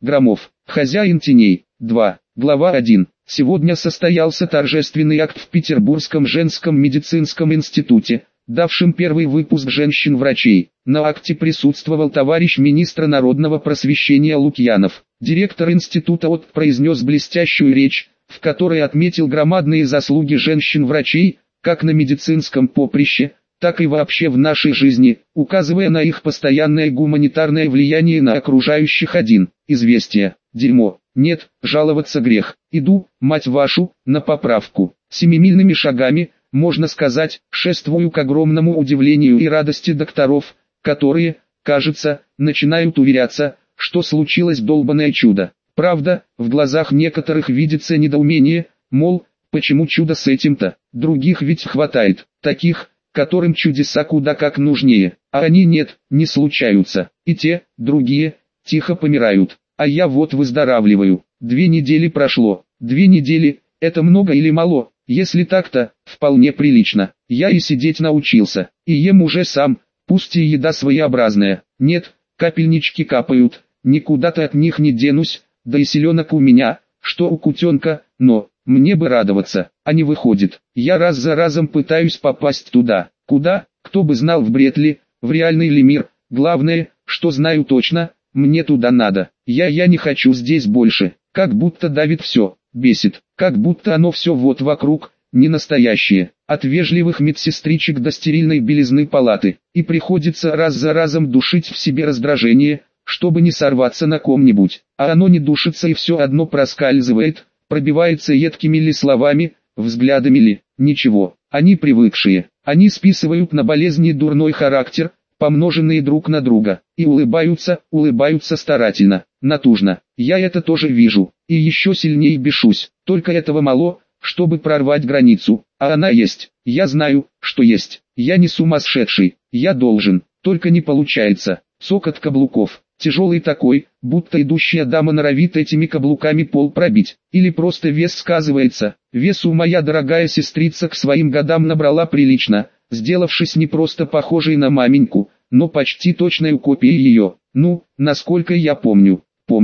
Громов, хозяин теней. 2. Глава 1. Сегодня состоялся торжественный акт в Петербургском женском медицинском институте, давшим первый выпуск женщин-врачей. На акте присутствовал товарищ министра народного просвещения Лукьянов. Директор института произнес блестящую речь, в которой отметил громадные заслуги женщин-врачей, как на медицинском поприще, так и вообще в нашей жизни, указывая на их постоянное гуманитарное влияние на окружающих. 1. Известие. Дерьмо. Нет, жаловаться грех. Иду, мать вашу, на поправку. Семимильными шагами, можно сказать, шествую к огромному удивлению и радости докторов, которые, кажется, начинают уверяться, что случилось долбаное чудо. Правда, в глазах некоторых видится недоумение, мол, почему чудо с этим-то, других ведь хватает, таких, которым чудеса куда как нужнее, а они нет, не случаются, и те, другие, тихо помирают, а я вот выздоравливаю. 2 недели прошло, 2 недели, это много или мало, если так-то, вполне прилично, я и сидеть научился, и ем уже сам, пусть и еда своеобразная, нет, капельнички капают, никуда-то от них не денусь, да и селенок у меня, что у кутенка, но, мне бы радоваться, а не выходит. Я раз за разом пытаюсь попасть туда, куда, кто бы знал, в бред ли, в реальный ли мир. Главное, что знаю точно, мне туда надо. Я не хочу здесь больше, как будто давит все, бесит, как будто оно все вот вокруг, не настоящее. От вежливых медсестричек до стерильной белизны палаты. И приходится раз за разом душить в себе раздражение, чтобы не сорваться на ком-нибудь. А оно не душится и все одно проскальзывает, пробивается едкими ли словами, взглядами ли, ничего, они привыкшие, они списывают на болезни дурной характер, помноженные друг на друга, и улыбаются старательно, натужно. Я это тоже вижу, и еще сильнее бешусь, только этого мало, чтобы прорвать границу, а она есть, я знаю, что есть, я не сумасшедший, я должен, только не получается. Цокот каблуков, тяжелый такой, будто идущая дама норовит этими каблуками пол пробить, или просто вес сказывается. Весу моя дорогая сестрица к своим годам набрала прилично, сделавшись не просто похожей на маменьку, но почти точной копией ее. Ну, насколько я помню,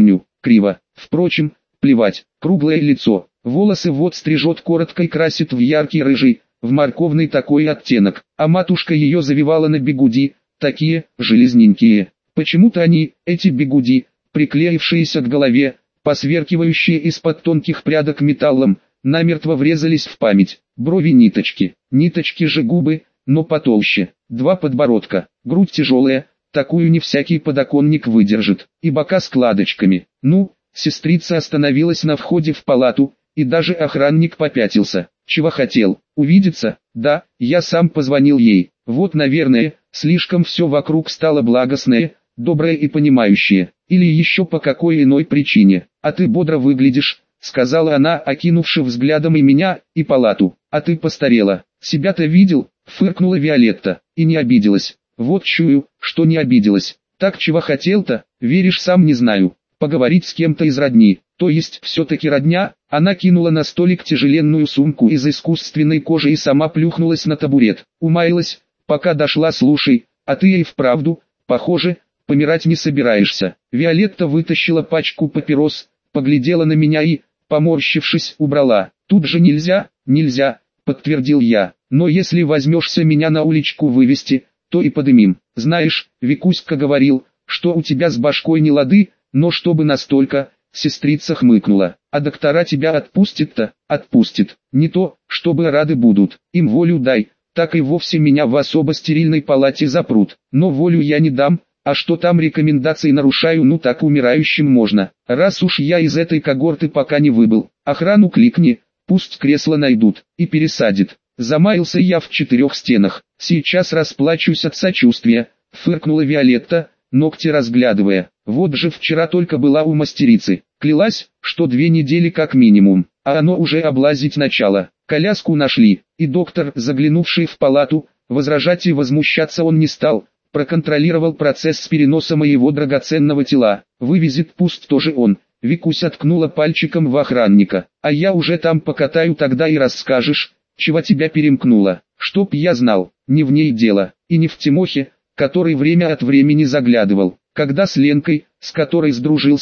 криво. Впрочем, плевать, круглое лицо, волосы вот стрижет коротко и красит в яркий рыжий, в морковный такой оттенок, а матушка ее завивала на бигуди, такие, железненькие. Почему-то они, эти бигуди, приклеившиеся к голове, посверкивающие из-под тонких прядок металлом, намертво врезались в память. Брови ниточки же губы, но потолще. 2 подбородка, грудь тяжелая, такую не всякий подоконник выдержит, и бока складочками. Ну, сестрица остановилась на входе в палату, и даже охранник попятился. Чего хотел? Увидеться? Да, я сам позвонил ей. Вот, наверное, слишком все вокруг стало благостное, доброе и понимающее, или еще по какой иной причине. А ты бодро выглядишь, сказала она, окинувши взглядом и меня, и палату. А ты постарела. Себя-то видел? Фыркнула Виолетта, и не обиделась. Вот чую, что не обиделась. Так чего хотел-то, веришь, сам не знаю. Поговорить с кем-то из родни, то есть все-таки родня. Она кинула на столик тяжеленную сумку из искусственной кожи и сама плюхнулась на табурет. Умаялась, пока дошла. Слушай, а ты и вправду, похоже, помирать не собираешься. Виолетта вытащила пачку папирос, поглядела на меня и, поморщившись, убрала. Тут же нельзя, подтвердил я, но если возьмешься меня на уличку вывести, то и подымим. Знаешь, Викуська говорил, что у тебя с башкой не лады, но чтобы настолько, сестрица хмыкнула. А доктора тебя отпустят-то? Отпустит. Не то, чтобы рады будут, им волю дай, так и вовсе меня в особо стерильной палате запрут. Но волю я не дам, а что там рекомендации нарушаю, ну так умирающим можно. Раз уж я из этой когорты пока не выбыл, охрану кликни, пусть кресло найдут, и пересадит. Замаялся я в 4 стенах, сейчас расплачусь от сочувствия, фыркнула Виолетта, ногти разглядывая. Вот же вчера только была у мастерицы, клялась, что 2 недели как минимум, а оно уже облазить начало. Коляску нашли, и доктор, заглянувший в палату, возражать и возмущаться он не стал, проконтролировал процесс с переноса моего драгоценного тела. Вывезет пусть тоже он. Викуся ткнула пальчиком в охранника. А я уже там покатаю, тогда и расскажешь, чего тебя перемкнуло. Чтоб я знал, не в ней дело, и не в Тимохе, который время от времени заглядывал. Когда с Ленкой, с которой сдружился,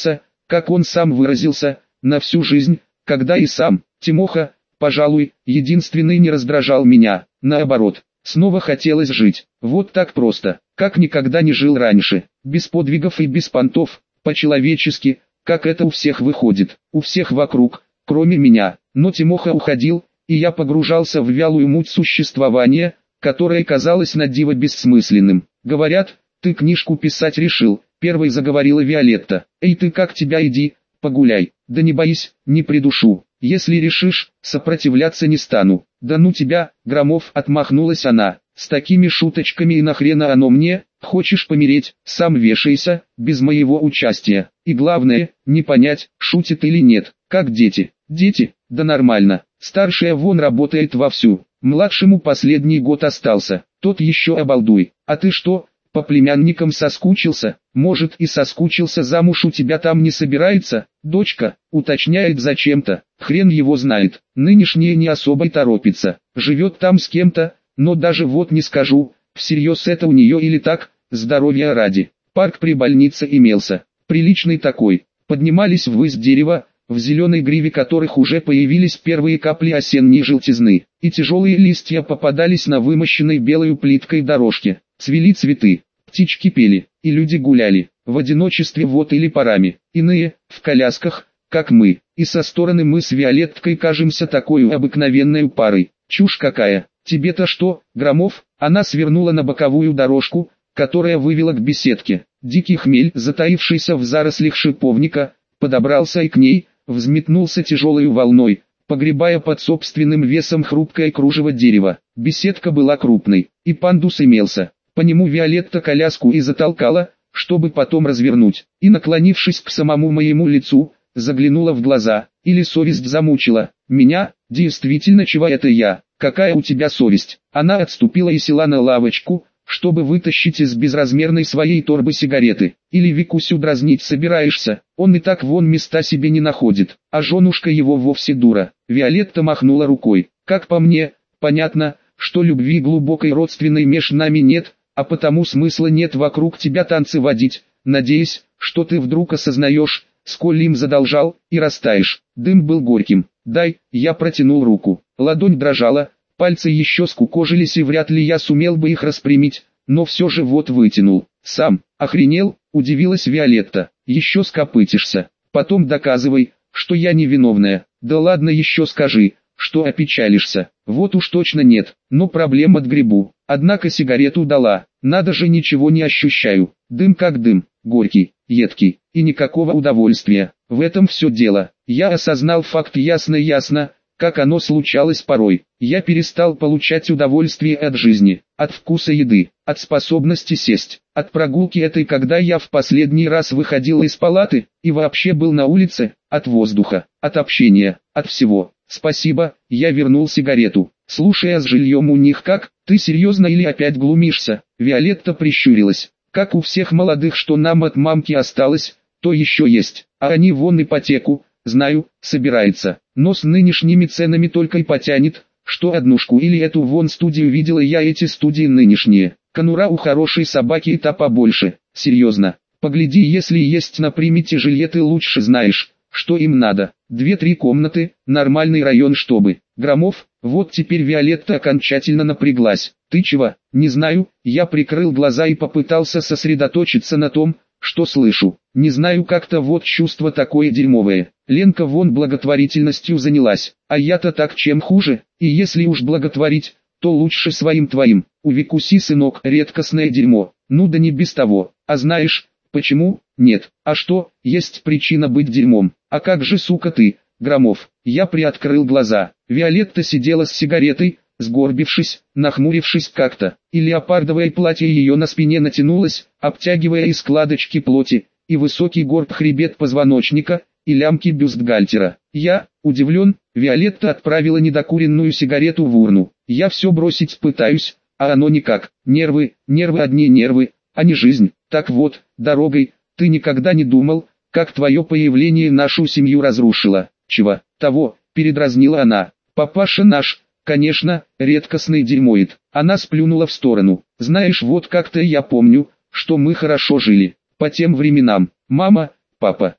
как он сам выразился, на всю жизнь, когда и сам, Тимоха, пожалуй, единственный не раздражал меня, наоборот, снова хотелось жить, вот так просто, как никогда не жил раньше, без подвигов и без понтов, по-человечески, как это у всех выходит, у всех вокруг, кроме меня, но Тимоха уходил, и я погружался в вялую муть существования, которое казалось на диво бессмысленным. Говорят, ты книжку писать решил, первой заговорила Виолетта. Эй, ты как тебя, иди, погуляй, да не боись, не придушу, если решишь, сопротивляться не стану. Да ну тебя, Громов, отмахнулась она, с такими шуточками и нахрена оно мне, хочешь помереть, сам вешайся, без моего участия. И главное, не понять, шутит или нет, как дети. Дети, да нормально, старшая вон работает вовсю, младшему последний год остался, тот еще обалдуй. А ты что, по племянникам соскучился? Может и соскучился, замуж у тебя там не собирается? Дочка, уточняет зачем-то, хрен его знает, нынешняя не особо и торопится, живет там с кем-то, но даже вот не скажу, всерьез это у нее или так, здоровья ради. Парк при больнице имелся, приличный такой, поднимались ввысь дерева, в зеленой гриве которых уже появились первые капли осенней желтизны, и тяжелые листья попадались на вымощенной белой плиткой дорожке. Цвели цветы, птички пели, и люди гуляли, в одиночестве вот или парами, иные, в колясках, как мы, и со стороны мы с Виолетткой кажемся такой обыкновенной парой. Чушь какая, тебе-то что, Громов? Она свернула на боковую дорожку, которая вывела к беседке. Дикий хмель, затаившийся в зарослях шиповника, подобрался и к ней, взметнулся тяжелой волной, погребая под собственным весом хрупкое кружево дерева. Беседка была крупной, и пандус имелся. По нему Виолетта коляску и затолкала, чтобы потом развернуть, и, наклонившись к самому моему лицу, заглянула в глаза, или совесть замучила. Меня, действительно, чего это я, какая у тебя совесть? Она отступила и села на лавочку, чтобы вытащить из безразмерной своей торбы сигареты. Или Викусю дразнить собираешься, он и так вон места себе не находит, а женушка его вовсе дура. Виолетта махнула рукой. Как по мне, понятно, что любви глубокой родственной меж нами нет, а потому смысла нет вокруг тебя танцы водить, надеясь, что ты вдруг осознаешь, сколь им задолжал, и растаешь. Дым был горьким. Дай, я протянул руку. Ладонь дрожала, пальцы еще скукожились и вряд ли я сумел бы их распрямить, но все же вот вытянул. Сам, охренел, удивилась Виолетта. Еще скопытишься. Потом доказывай, что я невиновная. Да ладно, еще скажи, что опечалишься. Вот уж точно нет, но проблем отгребу. Однако сигарету дала, надо же, ничего не ощущаю. Дым как дым, горький, едкий, и никакого удовольствия. В этом все дело. Я осознал факт ясно-ясно, как оно случалось порой. Я перестал получать удовольствие от жизни, от вкуса еды, от способности сесть, от прогулки этой, когда я в последний раз выходил из палаты, и вообще был на улице, от воздуха, от общения, от всего. Спасибо, я вернул сигарету. Слушай, а с жильем у них как? Ты серьезно или опять глумишься? Виолетта прищурилась. Как у всех молодых, что нам от мамки осталось, то еще есть. А они вон ипотеку, знаю, собирается. Но с нынешними ценами только и потянет, что однушку или эту вон студию видела я, эти студии нынешние. Конура у хорошей собаки и та побольше. Серьезно. Погляди, если есть на примете жилье, ты лучше знаешь, что им надо. 2-3 комнаты, нормальный район, чтобы. Громов, вот теперь Виолетта окончательно напряглась. Ты чего? Не знаю, я прикрыл глаза и попытался сосредоточиться на том, что слышу. Не знаю, как-то вот чувство такое дерьмовое. Ленка вон благотворительностью занялась, а я-то так чем хуже, и если уж благотворить, то лучше своим твоим. У Викуси, сынок, редкостное дерьмо. Ну да не без того. А знаешь, почему? Нет. А что, есть причина быть дерьмом. А как же, сука, ты, Громов? Я приоткрыл глаза. Виолетта сидела с сигаретой, сгорбившись, нахмурившись как-то, и леопардовое платье ее на спине натянулось, обтягивая и складочки плоти, и высокий горб хребет позвоночника, и лямки бюстгальтера. Я, удивлен, Виолетта отправила недокуренную сигарету в урну. Я все бросить пытаюсь, а оно никак. Нервы, одни нервы, а не жизнь. Так вот, дорогой, ты никогда не думал, как твое появление нашу семью разрушило. Чего? Того, передразнила она. Папаша наш, конечно, редкостный дерьмоид. Она сплюнула в сторону. Знаешь, вот как-то я помню, что мы хорошо жили. По тем временам. Мама, папа,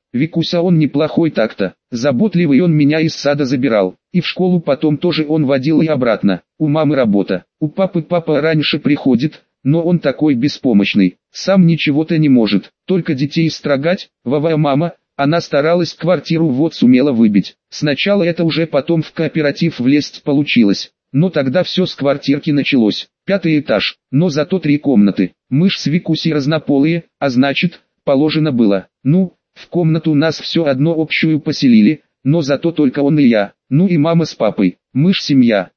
Викуся он неплохой так-то, заботливый он меня из сада забирал, и в школу потом тоже он водил и обратно, у мамы работа, у папы папа раньше приходит, но он такой беспомощный, сам ничего-то не может, только детей строгать, Вова мама, она старалась квартиру вот сумела выбить, сначала это уже потом в кооператив влезть получилось, но тогда все с квартирки началось, 5-й этаж, но зато 3 комнаты, мы ж с Викусей разнополые, а значит, положено было, ну, в комнату нас все одно общую поселили, но зато только он и я, ну и мама с папой, мы ж семья,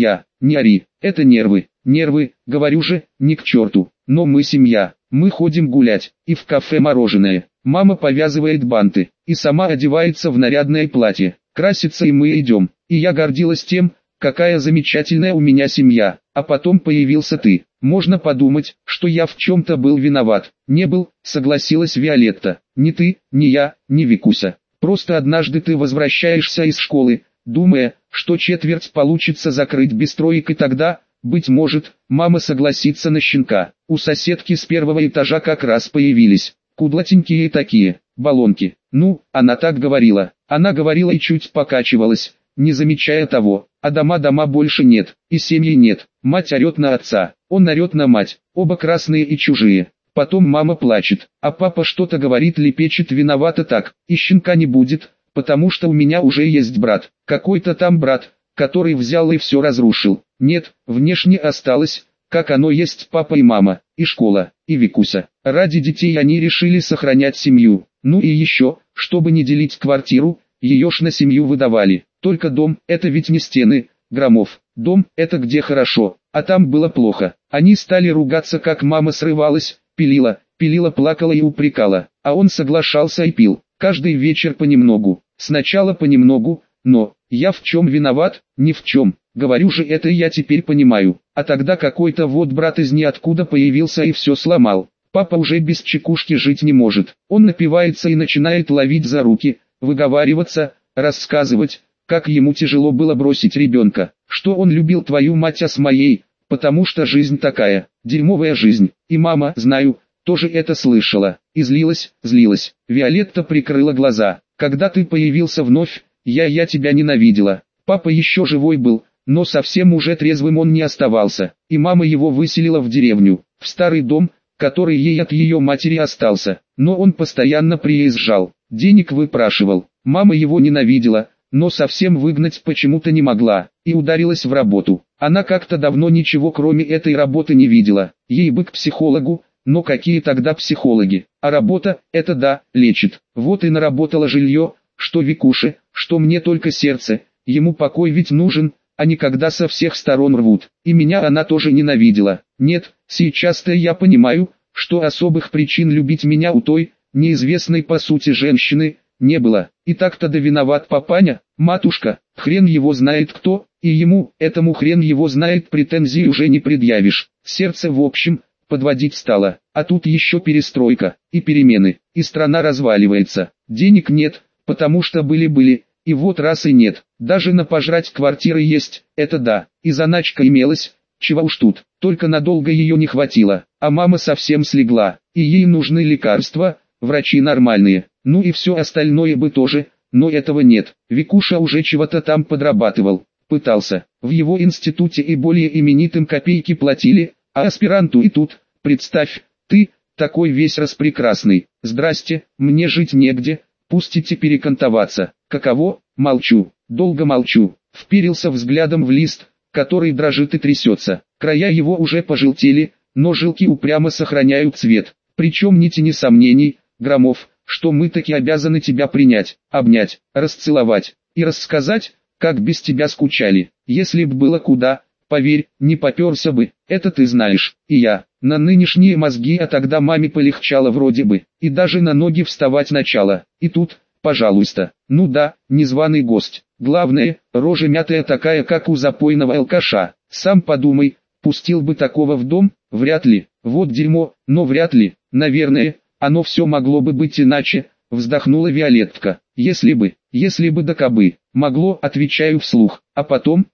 не ори, это нервы, говорю же, ни к черту, но мы семья, мы ходим гулять, и в кафе мороженое, мама повязывает банты, и сама одевается в нарядное платье, красится и мы идем, и я гордилась тем, какая замечательная у меня семья, а потом появился ты. Можно подумать, что я в чем-то был виноват. Не был, согласилась Виолетта. Ни ты, ни я, ни Викуся. Просто однажды ты возвращаешься из школы, думая, что четверть получится закрыть без троек, и тогда, быть может, мама согласится на щенка. У соседки с 1-го этажа как раз появились, кудлатенькие такие, баллонки. Ну, она так говорила. Она говорила и чуть покачивалась, не замечая того, а дома больше нет, и семьи нет, мать орет на отца, он орет на мать, оба красные и чужие, потом мама плачет, а папа что-то говорит, лепечет, виновата так, и щенка не будет, потому что у меня уже есть брат, какой-то там брат, который взял и все разрушил, нет, внешне осталось, как оно есть, папа и мама, и школа, и Викуся, ради детей они решили сохранять семью, ну и еще, чтобы не делить квартиру, ее ж на семью выдавали. Только дом – это ведь не стены, Громов. Дом – это где хорошо, а там было плохо. Они стали ругаться, как мама срывалась, пилила, плакала и упрекала. А он соглашался и пил. Каждый вечер понемногу. Сначала понемногу, но я в чем виноват? Ни в чем. Говорю же, это я теперь понимаю. А тогда какой-то вот брат из ниоткуда появился и все сломал. Папа уже без чекушки жить не может. Он напивается и начинает ловить за руки, выговариваться, рассказывать, как ему тяжело было бросить ребенка, что он любил твою мать, а с моей, потому что жизнь такая, дерьмовая жизнь, и мама, знаю, тоже это слышала, и злилась. Виолетта прикрыла глаза, когда ты появился вновь, я тебя ненавидела, папа еще живой был, но совсем уже трезвым он не оставался, и мама его выселила в деревню, в старый дом, который ей от ее матери остался, но он постоянно приезжал, денег выпрашивал, мама его ненавидела, но совсем выгнать почему-то не могла, и ударилась в работу. Она как-то давно ничего кроме этой работы не видела, ей бы к психологу, но какие тогда психологи, а работа, это да, лечит. Вот и наработала жилье, что Викуше, что мне только сердце, ему покой ведь нужен, а не когда со всех сторон рвут. И меня она тоже ненавидела. Нет, сейчас-то я понимаю, что особых причин любить меня у той, неизвестной по сути женщины, не было. И так-то да виноват папаня, матушка, хрен его знает кто, и ему, этому хрен его знает, претензий уже не предъявишь. Сердце в общем, подводить стало, а тут еще перестройка, и перемены, и страна разваливается. Денег нет, потому что были, и вот раз и нет. Даже на пожрать квартиры есть, это да, и заначка имелась, чего уж тут, только надолго ее не хватило, а мама совсем слегла, и ей нужны лекарства, врачи нормальные. Ну и все остальное бы тоже, но этого нет. Викуша уже чего-то там подрабатывал, пытался. В его институте и более именитым копейки платили, а аспиранту и тут, представь, ты, такой весь распрекрасный. Здрасте, мне жить негде, пустите перекантоваться. Каково? Молчу, долго молчу. Вперился взглядом в лист, который дрожит и трясется. Края его уже пожелтели, но жилки упрямо сохраняют цвет. Причем ни тени сомнений, Громов, что мы таки обязаны тебя принять, обнять, расцеловать и рассказать, как без тебя скучали. Если б было куда, поверь, не попёрся бы, это ты знаешь, и я, на нынешние мозги, а тогда маме полегчало вроде бы, и даже на ноги вставать начало, и тут, пожалуйста, ну да, незваный гость, главное, рожа мятая такая, как у запойного алкаша, сам подумай, пустил бы такого в дом, вряд ли, вот дерьмо, но вряд ли, наверное, оно все могло бы быть иначе, вздохнула Виолеттка, если бы да кабы, могло, отвечаю вслух, а потом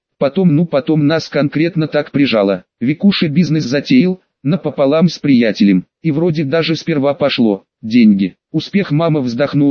нас конкретно так прижало, Викуша бизнес затеял, напополам с приятелем, и вроде даже сперва пошло, деньги, успех, мама вздохнула,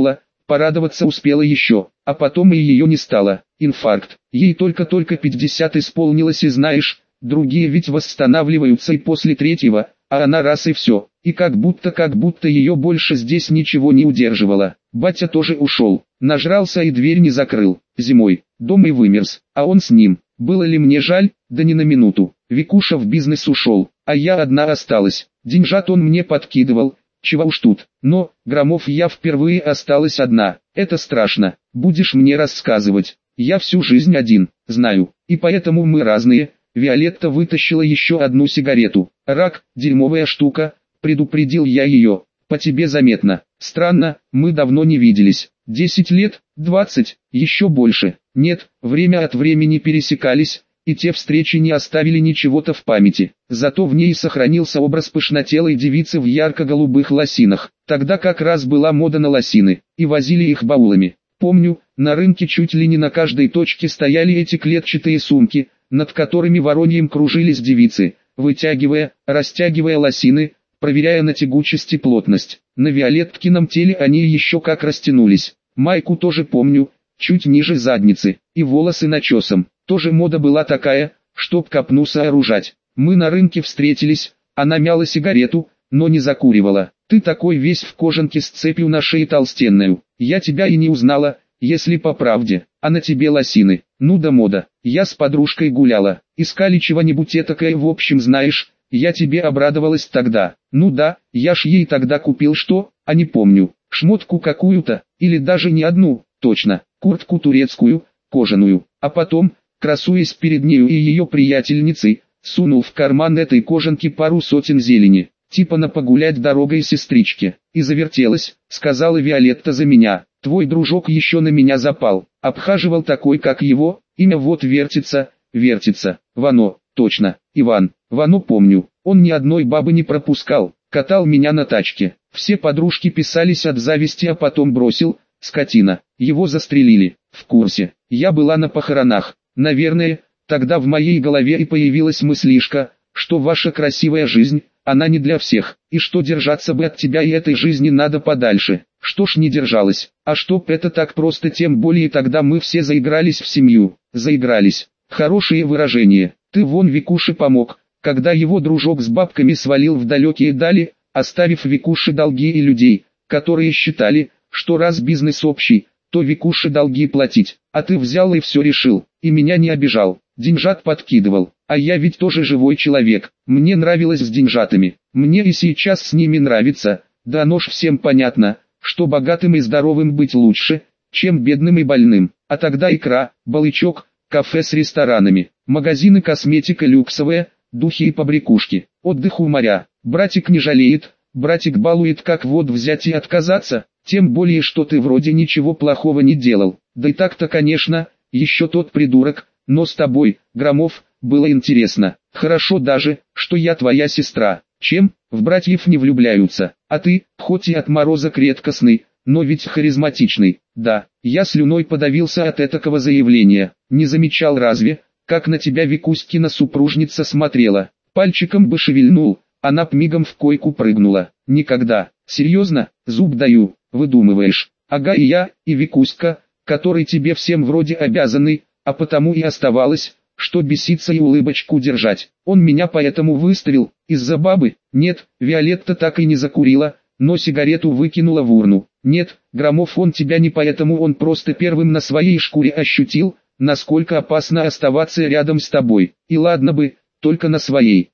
Порадоваться успела еще, а потом и ее не стало. Инфаркт. Ей только-только 50 исполнилось, и знаешь, другие ведь восстанавливаются и после третьего, а она раз и все. И как будто ее больше здесь ничего не удерживало. Батя тоже ушел, нажрался и дверь не закрыл. Зимой, дом и вымерз, а он с ним. Было ли мне жаль? Да не на минуту. Викуша в бизнес ушел, а я одна осталась. Деньжат он мне подкидывал, чего уж тут. Но, Громов, я впервые осталась одна. Это страшно. Будешь мне рассказывать. Я всю жизнь один, знаю. И поэтому мы разные. Виолетта вытащила еще одну сигарету. Рак, дерьмовая штука, предупредил я ее. По тебе заметно. Странно, мы давно не виделись. 10 лет, 20, еще больше. Нет, время от времени пересекались, и те встречи не оставили ничего-то в памяти. Зато в ней сохранился образ пышнотелой девицы в ярко-голубых лосинах. Тогда как раз была мода на лосины, и возили их баулами. Помню, на рынке чуть ли не на каждой точке стояли эти клетчатые сумки, над которыми вороньем кружились девицы, вытягивая, растягивая лосины, проверяя на тягучесть и плотность. На Виолетткином теле они еще как растянулись. Майку тоже помню, чуть ниже задницы, и волосы начесом. Тоже мода была такая, чтоб копну сооружать. Мы на рынке встретились, она мяла сигарету, но не закуривала. Ты такой весь в кожанке с цепью на шее толстенную. Я тебя и не узнала, если по правде. А на тебе лосины. Ну да мода. Я с подружкой гуляла. Искали чего-нибудь этакое, в общем, знаешь. Я тебе обрадовалась тогда. Ну да, я ж ей тогда купил что, а не помню. Шмотку какую-то, или даже не одну, точно. Куртку турецкую, кожаную. А потом, красуясь перед нею и ее приятельницей, сунул в карман этой кожанки пару сотен зелени. Типа на погулять дорогой сестричке. И завертелась, сказала Виолетта за меня. Твой дружок еще на меня запал. Обхаживал такой, как его, имя вот вертится, вертится. Вано, точно, Иван. Вано помню, он ни одной бабы не пропускал. Катал меня на тачке. Все подружки писались от зависти, а потом бросил, скотина. Его застрелили. В курсе. Я была на похоронах. Наверное, тогда в моей голове и появилась мыслишка, что ваша красивая жизнь, она не для всех, и что держаться бы от тебя и этой жизни надо подальше. Что ж не держалась, а чтоб это так просто, тем более тогда мы все заигрались в семью. Заигрались. Хорошее выражение. Ты вон Викуше помог, когда его дружок с бабками свалил в далекие дали, оставив Викуше долги и людей, которые считали, что раз бизнес общий, то Викуше долги платить. А ты взял и все решил, и меня не обижал, деньжат подкидывал. А я ведь тоже живой человек, мне нравилось с деньжатами, мне и сейчас с ними нравится, да оно ж всем понятно, что богатым и здоровым быть лучше, чем бедным и больным. А тогда икра, балычок, кафе с ресторанами, магазины, косметика люксовая, духи и побрякушки, отдых у моря. Братик не жалеет, братик балует, как вот взять и отказаться, тем более что ты вроде ничего плохого не делал. Да и так-то, конечно, еще тот придурок, но с тобой, Громов, было интересно. Хорошо даже, что я твоя сестра. Чем? В братьев не влюбляются. А ты, хоть и отморозок редкостный, но ведь харизматичный. Да, я слюной подавился от этакого заявления. Не замечал разве, как на тебя Викуськина супружница смотрела? Пальчиком бы шевельнул, она б мигом в койку прыгнула. Никогда. Серьезно, зуб даю, выдумываешь. Ага, и я, и Викуська, который тебе всем вроде обязаны, а потому и оставалось, что беситься и улыбочку держать. Он меня поэтому выставил, из-за бабы. Нет, Виолетта так и не закурила, но сигарету выкинула в урну. Нет, Громов, он тебя не поэтому, он просто первым на своей шкуре ощутил, насколько опасно оставаться рядом с тобой. И ладно бы, только на своей.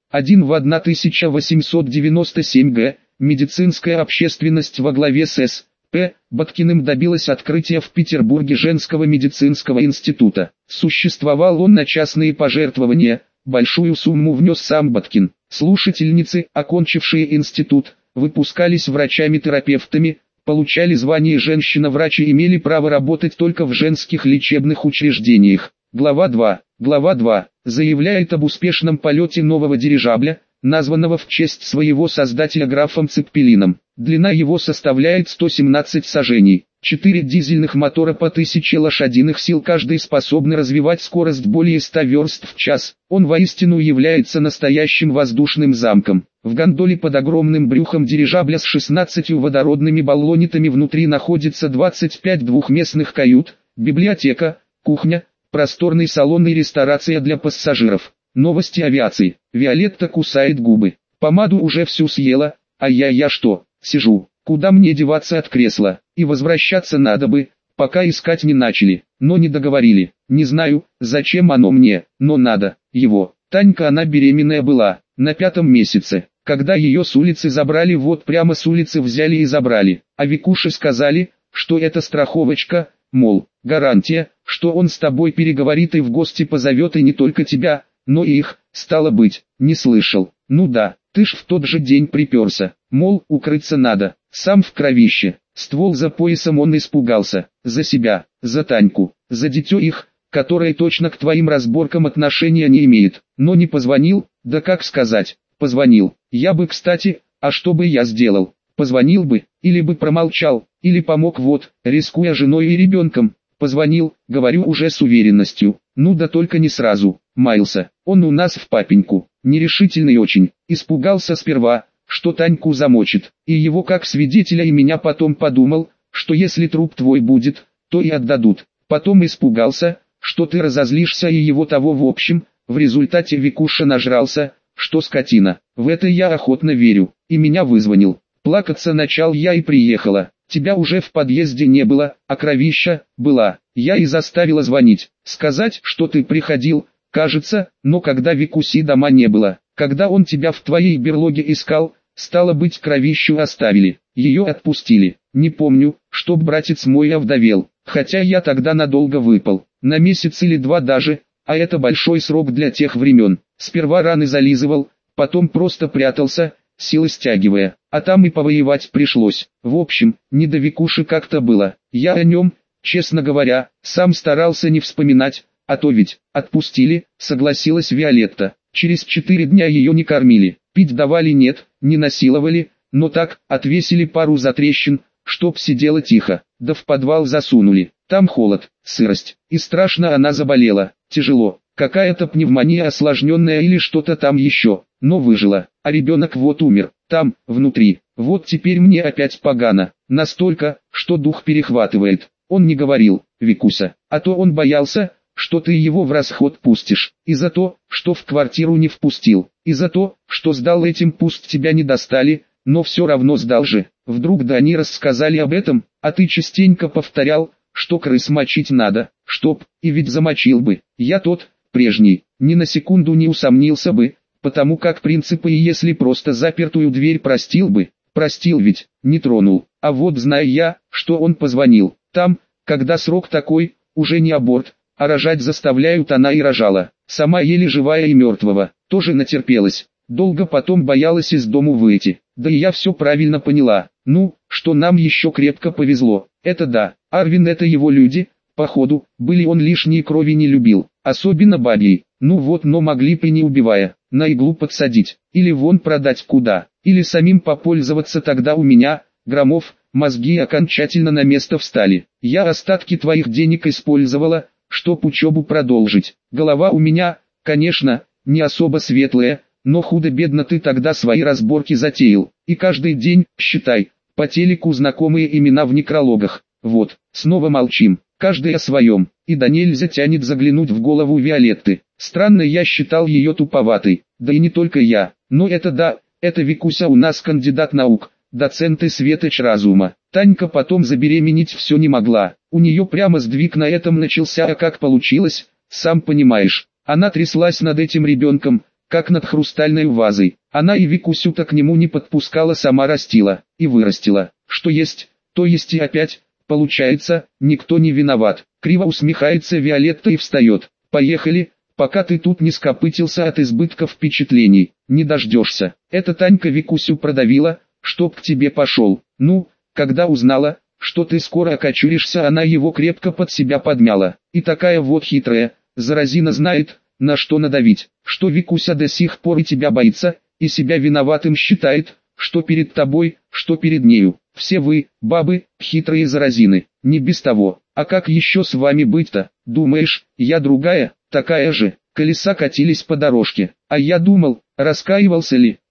1897 г. Медицинская общественность во главе с С.П. Боткиным добилась открытия в Петербурге женского медицинского института. Существовал он на частные пожертвования, большую сумму внес сам Боткин. Слушательницы, окончившие институт, выпускались врачами-терапевтами, получали звание женщина-врач и имели право работать только в женских лечебных учреждениях. Глава 2. Глава 2 заявляет об успешном полете нового дирижабля, названного в честь своего создателя графом Цеппелином. Длина его составляет 117 саженей. 4 дизельных мотора по 1000 лошадиных сил, каждый способны развивать скорость более 100 верст в час. Он воистину является настоящим воздушным замком. В гондоле под огромным брюхом дирижабля с 16 водородными баллонетами внутри находится 25 двухместных кают, библиотека, кухня, просторный салон и ресторация для пассажиров. Новости авиации. Виолетта кусает губы. Помаду уже всю съела, а я что, сижу. Куда мне деваться от кресла? И возвращаться надо бы, пока искать не начали, но не договорили. Не знаю, зачем оно мне, но надо, его. Танька она беременная была, на 5-м месяце. Когда ее с улицы забрали, вот прямо с улицы взяли и забрали. А Викуше сказали, что это страховочка, мол, гарантия, что он с тобой переговорит и в гости позовет и не только тебя, но и их, стало быть, не слышал. Ну да, ты ж в тот же день приперся, мол, укрыться надо, сам в кровище. Ствол за поясом он испугался, за себя, за Таньку, за дитё их, которое точно к твоим разборкам отношения не имеет. Но не позвонил, да как сказать, позвонил. Я бы, кстати, а что бы я сделал? Позвонил бы, или бы промолчал, или помог вот, рискуя женой и ребенком. Позвонил, говорю уже с уверенностью, ну да только не сразу, маялся. Он у нас в папеньку, нерешительный очень, испугался сперва, что Таньку замочит, и его как свидетеля и меня потом подумал, что если труп твой будет, то и отдадут. Потом испугался, что ты разозлишься и его того в общем, в результате Викуша нажрался, что скотина. В это я охотно верю, и меня вызвонил. Плакаться начал я и приехала. Тебя уже в подъезде не было, а кровища была. Я и заставила звонить, сказать, что ты приходил, кажется, но когда Викуси дома не было, когда он тебя в твоей берлоге искал, стало быть, кровищу оставили, ее отпустили. Не помню, чтоб братец мой овдовел, хотя я тогда надолго выпал, на месяц или 2 даже, а это большой срок для тех времен. Сперва раны зализывал, потом просто прятался, силы стягивая, а там и повоевать пришлось. В общем, не до Викуши как-то было. Я о нем, честно говоря, сам старался не вспоминать, а то ведь отпустили, согласилась Виолетта. Через 4 дня ее не кормили, пить давали нет, не насиловали, но так, отвесили пару затрещин, чтоб сидела тихо, да в подвал засунули. Там холод, сырость, и страшно она заболела, тяжело. Какая-то пневмония осложненная или что-то там еще, но выжила, а ребенок вот умер, там, внутри. Вот теперь мне опять погано, настолько, что дух перехватывает. Он не говорил, Викуся, а то он боялся, что ты его в расход пустишь, и за то, что в квартиру не впустил, и за то, что сдал этим, пусть тебя не достали, но все равно сдал же. Вдруг да они рассказали об этом, а ты частенько повторял, что крыс мочить надо, чтоб, и ведь замочил бы. Я тот, прежний, ни на секунду не усомнился бы, потому как принципы, и если просто запертую дверь простил бы, простил ведь, не тронул. А вот знаю я, что он позвонил, там, когда срок такой, уже не аборт, а рожать заставляют, она и рожала, сама еле живая и мертвого, тоже натерпелась, долго потом боялась из дому выйти, да и я все правильно поняла, ну, что нам еще крепко повезло, это да, Арвин это его люди, походу, были, он лишней крови не любил, особенно бабьей, ну вот, но могли бы не убивая, на иглу подсадить, или вон продать куда, или самим попользоваться. Тогда у меня, Громов, мозги окончательно на место встали. Я остатки твоих денег использовала, чтоб учебу продолжить. Голова у меня, конечно, не особо светлая, но худо-бедно ты тогда свои разборки затеял. И каждый день, считай, по телеку знакомые имена в некрологах. Вот, снова молчим, каждый о своем. И да нельзя тянет заглянуть в голову Виолетты. Странно, я считал ее туповатой. Да и не только я. Но это да, это Викуся у нас кандидат наук, доцент и светоч разума. Танька потом забеременеть все не могла. У нее прямо сдвиг на этом начался, а как получилось, сам понимаешь. Она тряслась над этим ребенком, как над хрустальной вазой. Она и Викусю-то к нему не подпускала, сама растила, и вырастила. Что есть, то есть и опять, получается, никто не виноват. Криво усмехается Виолетта и встает. Поехали, пока ты тут не скопытился от избытка впечатлений. Не дождешься. Это Танька Викусю продавила, чтоб к тебе пошел. Ну, когда узнала, что ты скоро окочуришься, она его крепко под себя подмяла. И такая вот хитрая, заразина, знает, на что надавить, что Викуся до сих пор и тебя боится, и себя виноватым считает, что перед тобой, что перед нею. Все вы, бабы, хитрые заразины, не без того. А как еще с вами быть-то? Думаешь, я другая, такая же? Колеса катились по дорожке. А я думал, раскаивался ли?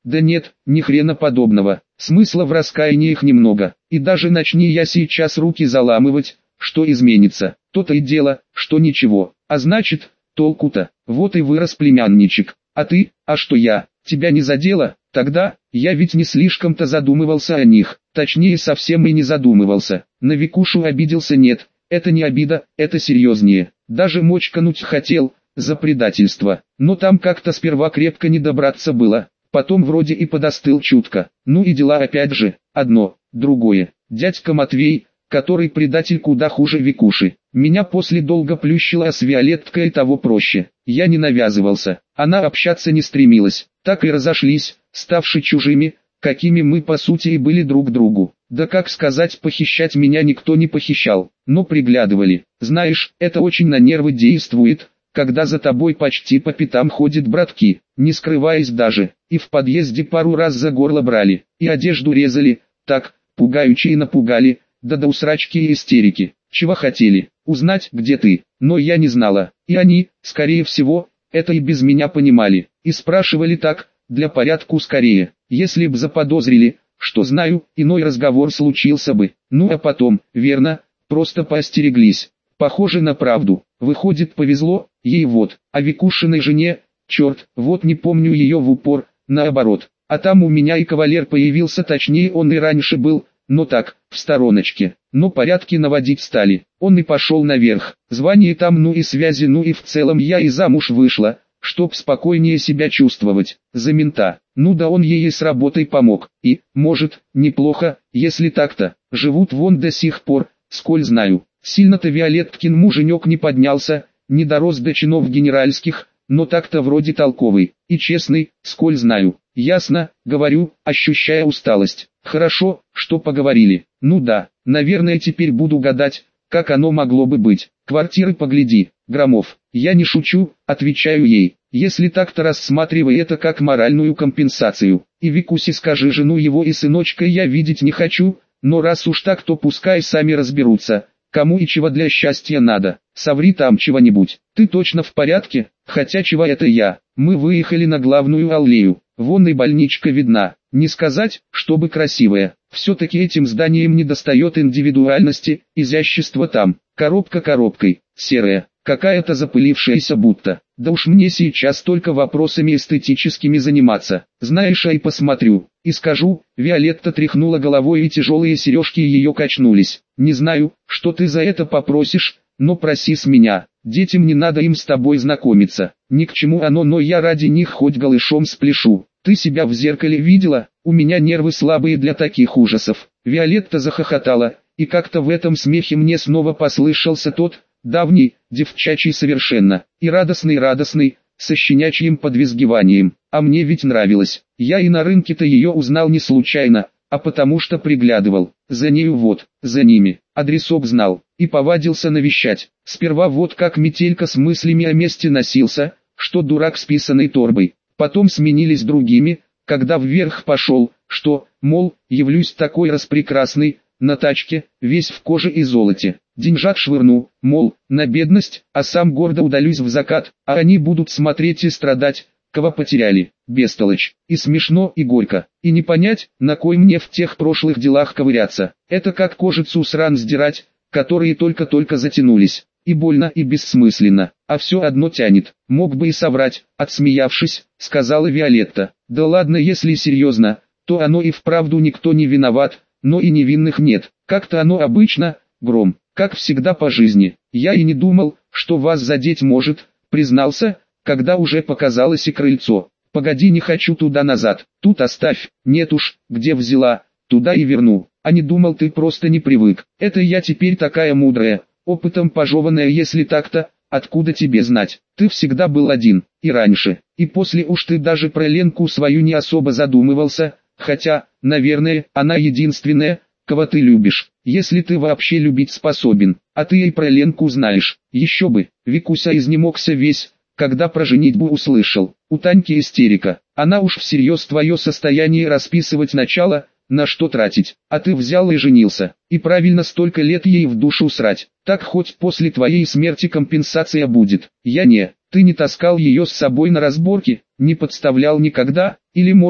Да нет, ни хрена подобного. Смысла в раскаяниях немного. И даже начни я сейчас руки заламывать, что изменится? То-то и дело, что ничего. А значит, толку-то. Вот и вырос племянничек. А ты, а что я, тебя не задело? Тогда, я ведь не слишком-то задумывался о них. Точнее, совсем и не задумывался. На Викушу обиделся нет. Это не обида, это серьезнее. Даже мочкануть хотел, за предательство. Но там как-то сперва крепко не добраться было. Потом вроде и подостыл чутко. Ну и дела опять же, одно, другое. Дядька Матвей, который предатель куда хуже Викуши. Меня после долго плющило, а с Виолетткой того проще. Я не навязывался, она общаться не стремилась. Так и разошлись, ставши чужими, какими мы по сути и были друг другу. Да как сказать, похищать меня никто не похищал, но приглядывали. Знаешь, это очень на нервы действует, когда за тобой почти по пятам ходят братки, не скрываясь даже, и в подъезде пару раз за горло брали, и одежду резали, так, пугаючи и напугали, да до усрачки и истерики. Чего хотели? Узнать, где ты, но я не знала, и они, скорее всего, это и без меня понимали, и спрашивали так, для порядку скорее, если б заподозрили, что знаю, иной разговор случился бы, ну а потом, верно, просто поостереглись. Похоже на правду, выходит повезло, ей вот, а Викушиной жене, черт, вот не помню ее в упор, наоборот, а там у меня и кавалер появился, точнее он и раньше был, но так, в стороночке, но порядки наводить стали, он и пошел наверх, звание там ну и связи ну и в целом я и замуж вышла, чтоб спокойнее себя чувствовать, за мента, ну да он ей и с работой помог, и, может, неплохо, если так-то, живут вон до сих пор, сколь знаю. Сильно-то Виолетткин муженек не поднялся, не дорос до чинов генеральских, но так-то вроде толковый и честный, сколь знаю. Ясно, говорю, ощущая усталость. Хорошо, что поговорили. Ну да, наверное теперь буду гадать, как оно могло бы быть. Квартиры погляди, Громов. Я не шучу, отвечаю ей. Если так-то рассматривай это как моральную компенсацию. И Викусе скажи, жену его и сыночка я видеть не хочу, но раз уж так, то пускай сами разберутся. Кому и чего для счастья надо, соври там чего-нибудь. Ты точно в порядке? Хотя чего это я? Мы выехали на главную аллею, вон и больничка видна. Не сказать, чтобы красивая. Все-таки этим зданиям недостает индивидуальности, изящества там. Коробка коробкой, серая, какая-то запылившаяся будто. Да уж мне сейчас только вопросами эстетическими заниматься. Знаешь, а и посмотрю, и скажу. Виолетта тряхнула головой и тяжелые сережки ее качнулись. Не знаю, что ты за это попросишь, но проси с меня. Детям не надо им с тобой знакомиться. Ни к чему оно, но я ради них хоть голышом спляшу. Ты себя в зеркале видела? У меня нервы слабые для таких ужасов. Виолетта захохотала, и как-то в этом смехе мне снова послышался тот, давний, девчачий совершенно, и радостный, со щенячьим подвизгиванием. А мне ведь нравилось. Я и на рынке-то ее узнал не случайно, а потому что приглядывал. За нею вот, за ними, адресок знал, и повадился навещать. Сперва вот как метелька с мыслями о месте носился, что дурак с писаной торбой. Потом сменились другими, когда вверх пошел, что, мол, явлюсь такой распрекрасный, на тачке, весь в коже и золоте. Деньжат швырну, мол, на бедность, а сам гордо удалюсь в закат, а они будут смотреть и страдать, кого потеряли, бестолочь. И смешно, и горько, и не понять, на кой мне в тех прошлых делах ковыряться. Это как кожицу с ран сдирать, которые только-только затянулись. И больно, и бессмысленно, а все одно тянет. Мог бы и соврать, отсмеявшись, сказала Виолетта. Да ладно, если серьезно, то оно и вправду никто не виноват, но и невинных нет. Как-то оно обычно, Гром, как всегда по жизни. Я и не думал, что вас задеть может, признался, когда уже показалось и крыльцо. Погоди, не хочу туда-назад, тут оставь, нет уж, где взяла, туда и верну. А не думал, ты просто не привык. Это я теперь такая мудрая, опытом пожеванная, если так-то, откуда тебе знать? Ты всегда был один, и раньше, и после уж ты даже про Ленку свою не особо задумывался, хотя, наверное, она единственная, кого ты любишь, если ты вообще любить способен, а ты и про Ленку знаешь. Еще бы, Викуся изнемогся весь, когда про женитьбу услышал. У Таньки истерика, она уж всерьез твое состояние расписывать начала, на что тратить, а ты взял и женился, и правильно столько лет ей в душу срать, так хоть после твоей смерти компенсация будет. Я не, ты не таскал ее с собой на разборки, не подставлял никогда, или может,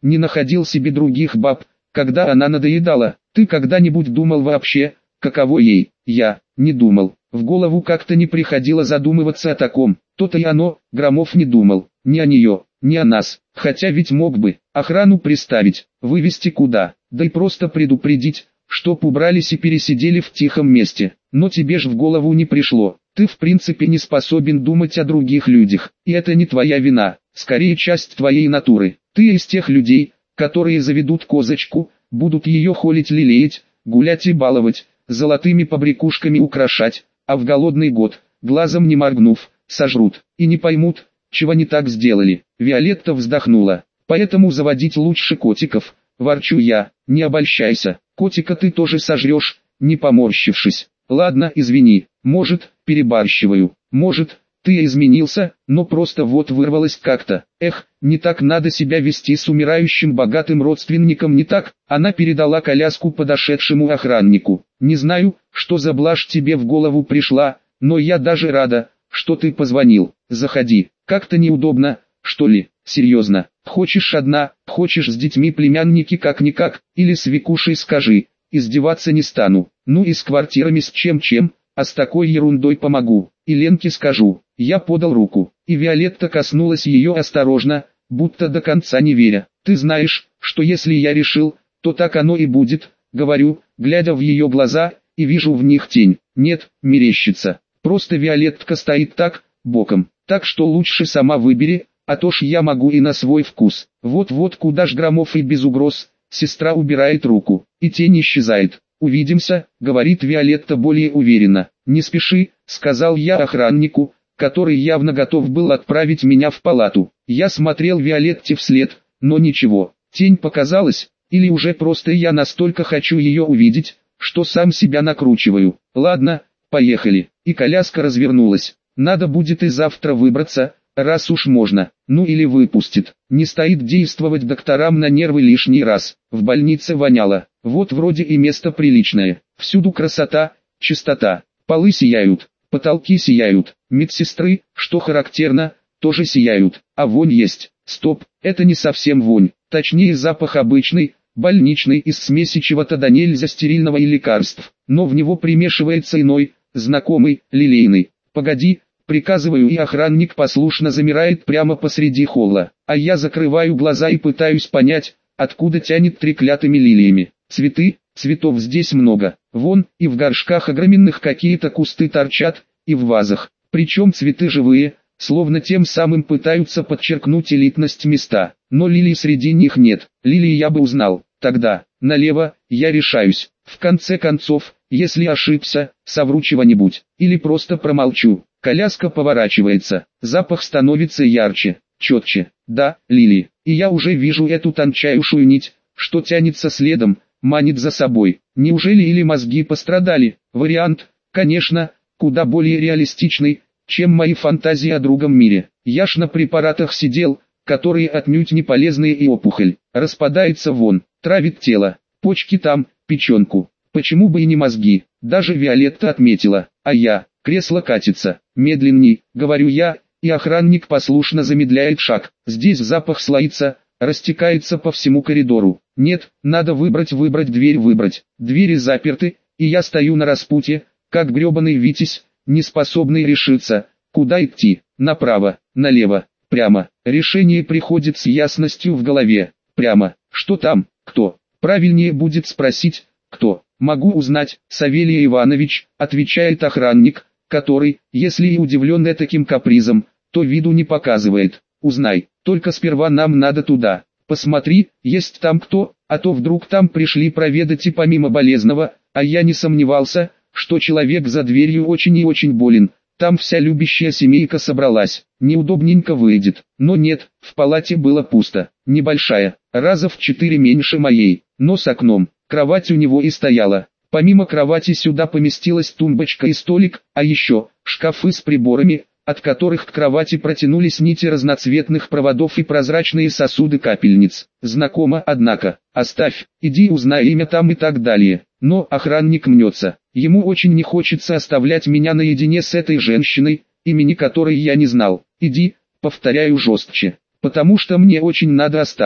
не находил себе других баб, когда она надоедала. Ты когда-нибудь думал вообще, каково ей? Я не думал. В голову как-то не приходило задумываться о таком. То-то и оно, Громов не думал. Ни о нее, ни о нас. Хотя ведь мог бы охрану приставить, вывести куда, да и просто предупредить, чтоб убрались и пересидели в тихом месте. Но тебе ж в голову не пришло. Ты в принципе не способен думать о других людях. И это не твоя вина, скорее часть твоей натуры. Ты из тех людей, которые заведут козочку, будут ее холить, лелеять, гулять и баловать, золотыми побрякушками украшать, а в голодный год, глазом не моргнув, сожрут, и не поймут, чего не так сделали. Виолетта вздохнула. Поэтому заводить лучше котиков, ворчу я, не обольщайся, котика ты тоже сожрешь, не поморщившись. Ладно, извини, может, перебарщиваю, может, ты изменился, но просто вот вырвалось как-то. Эх, не так надо себя вести с умирающим богатым родственником, не так. Она передала коляску подошедшему охраннику. Не знаю, что за блажь тебе в голову пришла, но я даже рада, что ты позвонил. Заходи, как-то неудобно, что ли, серьезно. Хочешь одна, хочешь с детьми, племянники как-никак, или с Викушей скажи, издеваться не стану. Ну и с квартирами с чем-чем, а с такой ерундой помогу. И Ленке скажу. Я подал руку, и Виолетта коснулась ее осторожно, будто до конца не веря. Ты знаешь, что если я решил, то так оно и будет, говорю, глядя в ее глаза, и вижу в них тень. Нет, мерещится. Просто Виолеттка стоит так, боком, так что лучше сама выбери, а то ж я могу и на свой вкус. Вот-вот куда ж Громов и без угроз. Сестра убирает руку, и тень исчезает. «Увидимся», — говорит Виолетта более уверенно. «Не спеши», — сказал я охраннику, который явно готов был отправить меня в палату. Я смотрел Виолетте вслед, но ничего. Тень показалась, или уже просто я настолько хочу ее увидеть, что сам себя накручиваю. Ладно, поехали. И коляска развернулась. Надо будет и завтра выбраться, раз уж можно. Ну или выпустит. Не стоит действовать докторам на нервы лишний раз. В больнице воняло. Вот вроде и место приличное. Всюду красота, чистота. Полы сияют, потолки сияют. Медсестры, что характерно, тоже сияют. А вонь есть. Стоп, это не совсем вонь. Точнее запах обычный, больничный, из смеси чего-то да нельзя стерильного и лекарств. Но в него примешивается иной, знакомый, лилейный. Погоди, приказываю, и охранник послушно замирает прямо посреди холла. А я закрываю глаза и пытаюсь понять, откуда тянет треклятыми лилиями. Цветы, цветов здесь много. Вон, и в горшках огроменных какие-то кусты торчат, и в вазах. Причем цветы живые, словно тем самым пытаются подчеркнуть элитность места. Но лилий среди них нет. Лилии я бы узнал. Тогда, налево, я решаюсь. В конце концов, если ошибся, совру чего-нибудь. Или просто промолчу. Коляска поворачивается. Запах становится ярче, четче. Да, лилии. И я уже вижу эту тончайшую нить, что тянется следом, манит за собой. Неужели или мозги пострадали? Вариант, конечно, куда более реалистичный, чем мои фантазии о другом мире. Я ж на препаратах сидел, которые отнюдь не полезные, и опухоль распадается вон, травит тело, почки там, печенку. Почему бы и не мозги? Даже Виолетта отметила, а я, кресло катится, медленней, говорю я, и охранник послушно замедляет шаг. Здесь запах слоится, растекается по всему коридору. Нет, надо выбрать, дверь выбрать. Двери заперты, и я стою на распутье, как гребаный Витязь, не способный решиться, куда идти, направо, налево, прямо. Решение приходит с ясностью в голове. Прямо. Что там? Кто? Правильнее будет спросить, кто. Могу узнать, Савелий Иванович, отвечает охранник, который, если и удивлен таким капризом, то виду не показывает. Узнай, только сперва нам надо туда. Посмотри, есть там кто, а то вдруг там пришли проведать и помимо болезного, а я не сомневался, что человек за дверью очень и очень болен. Там вся любящая семейка собралась, неудобненько выйдет. Но нет, в палате было пусто, небольшая, раза в 4 меньше моей, но с окном. Кровать у него и стояла. Помимо кровати сюда поместилась тумбочка и столик, а еще шкафы с приборами, от которых к кровати протянулись нити разноцветных проводов и прозрачные сосуды капельниц. Знакомо, однако. Оставь, иди узнай имя там и так далее. Но охранник мнется. Ему очень не хочется оставлять меня наедине с этой женщиной, имени которой я не знал. Иди, повторяю жестче, потому что мне очень надо остаться.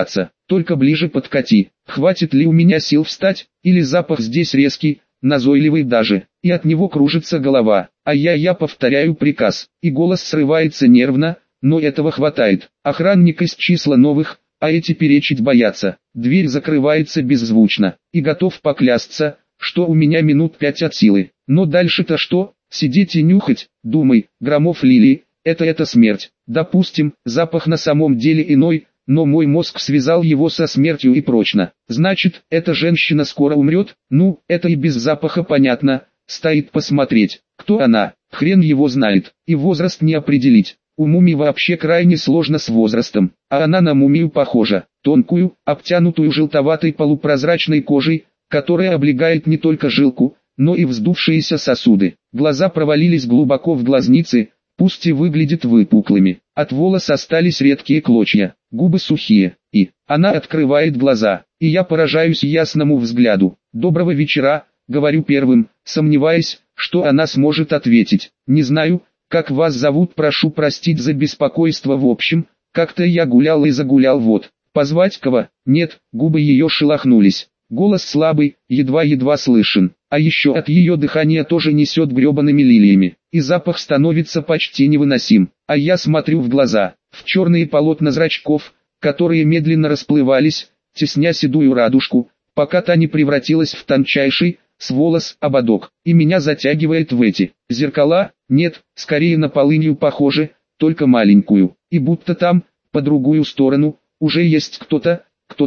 только ближе подкати. Хватит ли у меня сил встать, или запах здесь резкий, назойливый даже, и от него кружится голова. А я повторяю приказ, и голос срывается нервно, но этого хватает. Охранник из числа новых, а эти перечить боятся. Дверь закрывается беззвучно, и готов поклясться, что у меня минут 5 от силы. Но дальше-то что? Сидеть и нюхать, думай, громов лилии, это смерть. Допустим, запах на самом деле иной, но мой мозг связал его со смертью и прочно. Значит, эта женщина скоро умрет? Ну, это и без запаха понятно. Стоит посмотреть, кто она, хрен его знает, и возраст не определить. У мумий вообще крайне сложно с возрастом, а она на мумию похожа, тонкую, обтянутую желтоватой полупрозрачной кожей, которая облегает не только жилку, но и вздувшиеся сосуды. Глаза провалились глубоко в глазницы, пусть и выглядят выпуклыми. От волос остались редкие клочья, губы сухие, и она открывает глаза, и я поражаюсь ясному взгляду. «Доброго вечера», говорю первым, сомневаясь, что она сможет ответить. «Не знаю, как вас зовут, прошу простить за беспокойство в общем, как-то я гулял и загулял вот. Позвать кого?» «Нет», губы ее шелохнулись. Голос слабый, едва-едва слышен, а еще от ее дыхания тоже несет гребаными лилиями, и запах становится почти невыносим, а я смотрю в глаза, в черные полотна зрачков, которые медленно расплывались, тесня седую радужку, пока та не превратилась в тончайший, с волос, ободок, и меня затягивает в эти зеркала, нет, скорее на полынью похоже, только маленькую, и будто там, по другую сторону, уже есть кто-то.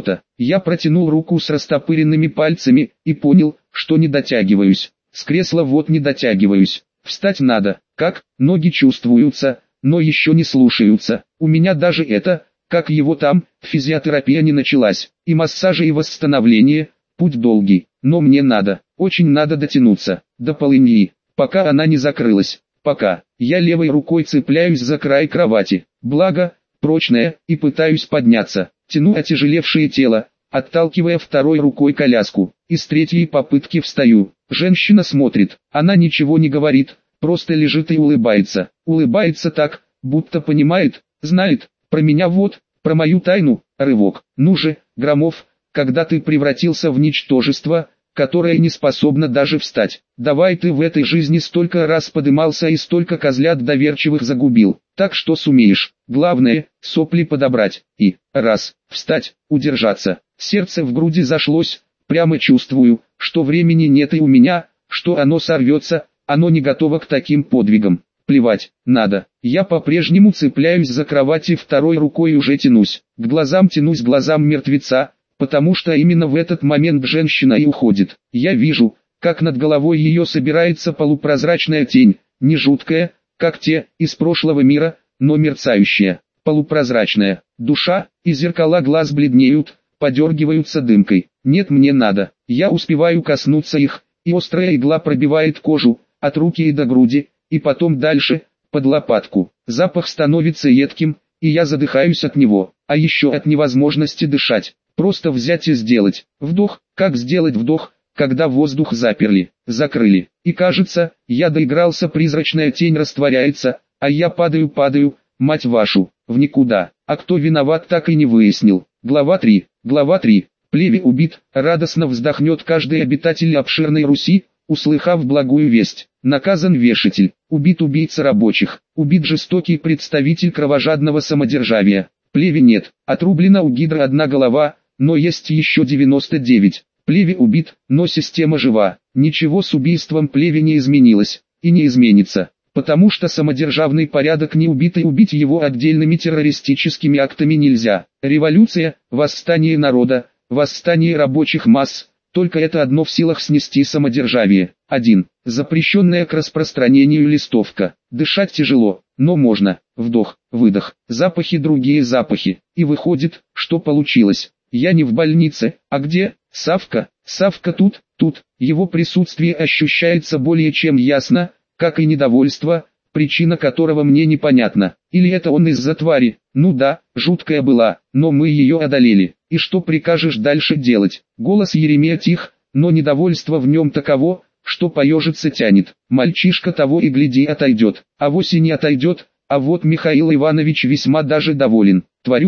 Я протянул руку с растопыренными пальцами и понял, что не дотягиваюсь. С кресла вот не дотягиваюсь. Встать надо. Как? Ноги чувствуются, но еще не слушаются. У меня даже это, как его там, физиотерапия не началась. И массажи и восстановление, путь долгий. Но мне надо, очень надо дотянуться, до полыньи, пока она не закрылась. Пока. Я левой рукой цепляюсь за край кровати. Благо, прочная, и пытаюсь подняться. Тяну отяжелевшее тело, отталкивая второй рукой коляску, и с третьей попытки встаю. Женщина смотрит, она ничего не говорит, просто лежит и улыбается. Улыбается так, будто понимает, знает, про меня вот, про мою тайну, рывок. Ну же, Громов, когда ты превратился в ничтожество, которое не способно даже встать. Давай, ты в этой жизни столько раз подымался и столько козлят доверчивых загубил, так что сумеешь. Главное, сопли подобрать, и, раз, встать, удержаться. Сердце в груди зашлось, прямо чувствую, что времени нет и у меня, что оно сорвется, оно не готово к таким подвигам. Плевать, надо. Я по-прежнему цепляюсь за кровать и второй рукой уже тянусь. К глазам тянусь, глазам мертвеца, потому что именно в этот момент женщина и уходит. Я вижу, как над головой ее собирается полупрозрачная тень, не жуткая, как те, из прошлого мира, но мерцающая, полупрозрачная. Душа, и зеркала глаз бледнеют, подергиваются дымкой. Нет, мне надо. Я успеваю коснуться их, и острая игла пробивает кожу, от руки и до груди, и потом дальше, под лопатку. Запах становится едким, и я задыхаюсь от него, а еще от невозможности дышать. Просто взять и сделать. Вдох, как сделать вдох, когда воздух заперли, закрыли. И кажется, я доигрался, призрачная тень растворяется, а я падаю, мать вашу, в никуда. А кто виноват, так и не выяснил. Глава 3. Плеве убит, радостно вздохнет каждый обитатель обширной Руси, услыхав благую весть. Наказан вешатель, убит убийца рабочих, убит жестокий представитель кровожадного самодержавия. Плеве нет, отрублена у гидра одна голова, но есть еще 99. Плеве убит, но система жива. Ничего с убийством Плеве не изменилось, и не изменится, потому что самодержавный порядок не убит, и убить его отдельными террористическими актами нельзя. Революция, восстание народа, восстание рабочих масс, только это одно в силах снести самодержавие. 1. Запрещенная к распространению листовка. Дышать тяжело, но можно. Вдох, выдох, запахи, другие запахи. И выходит, что получилось. Я не в больнице, а где? Савка. Савка тут. Его присутствие ощущается более чем ясно, как и недовольство, причина которого мне непонятна. Или это он из-за твари? Ну да, жуткая была, но мы ее одолели. И что прикажешь дальше делать? Голос Еремея тих, но недовольство в нем таково, что поежиться тянет. Мальчишка того и гляди отойдет, авось и не отойдет, а вот Михаил Иванович весьма даже доволен. Тварюга он,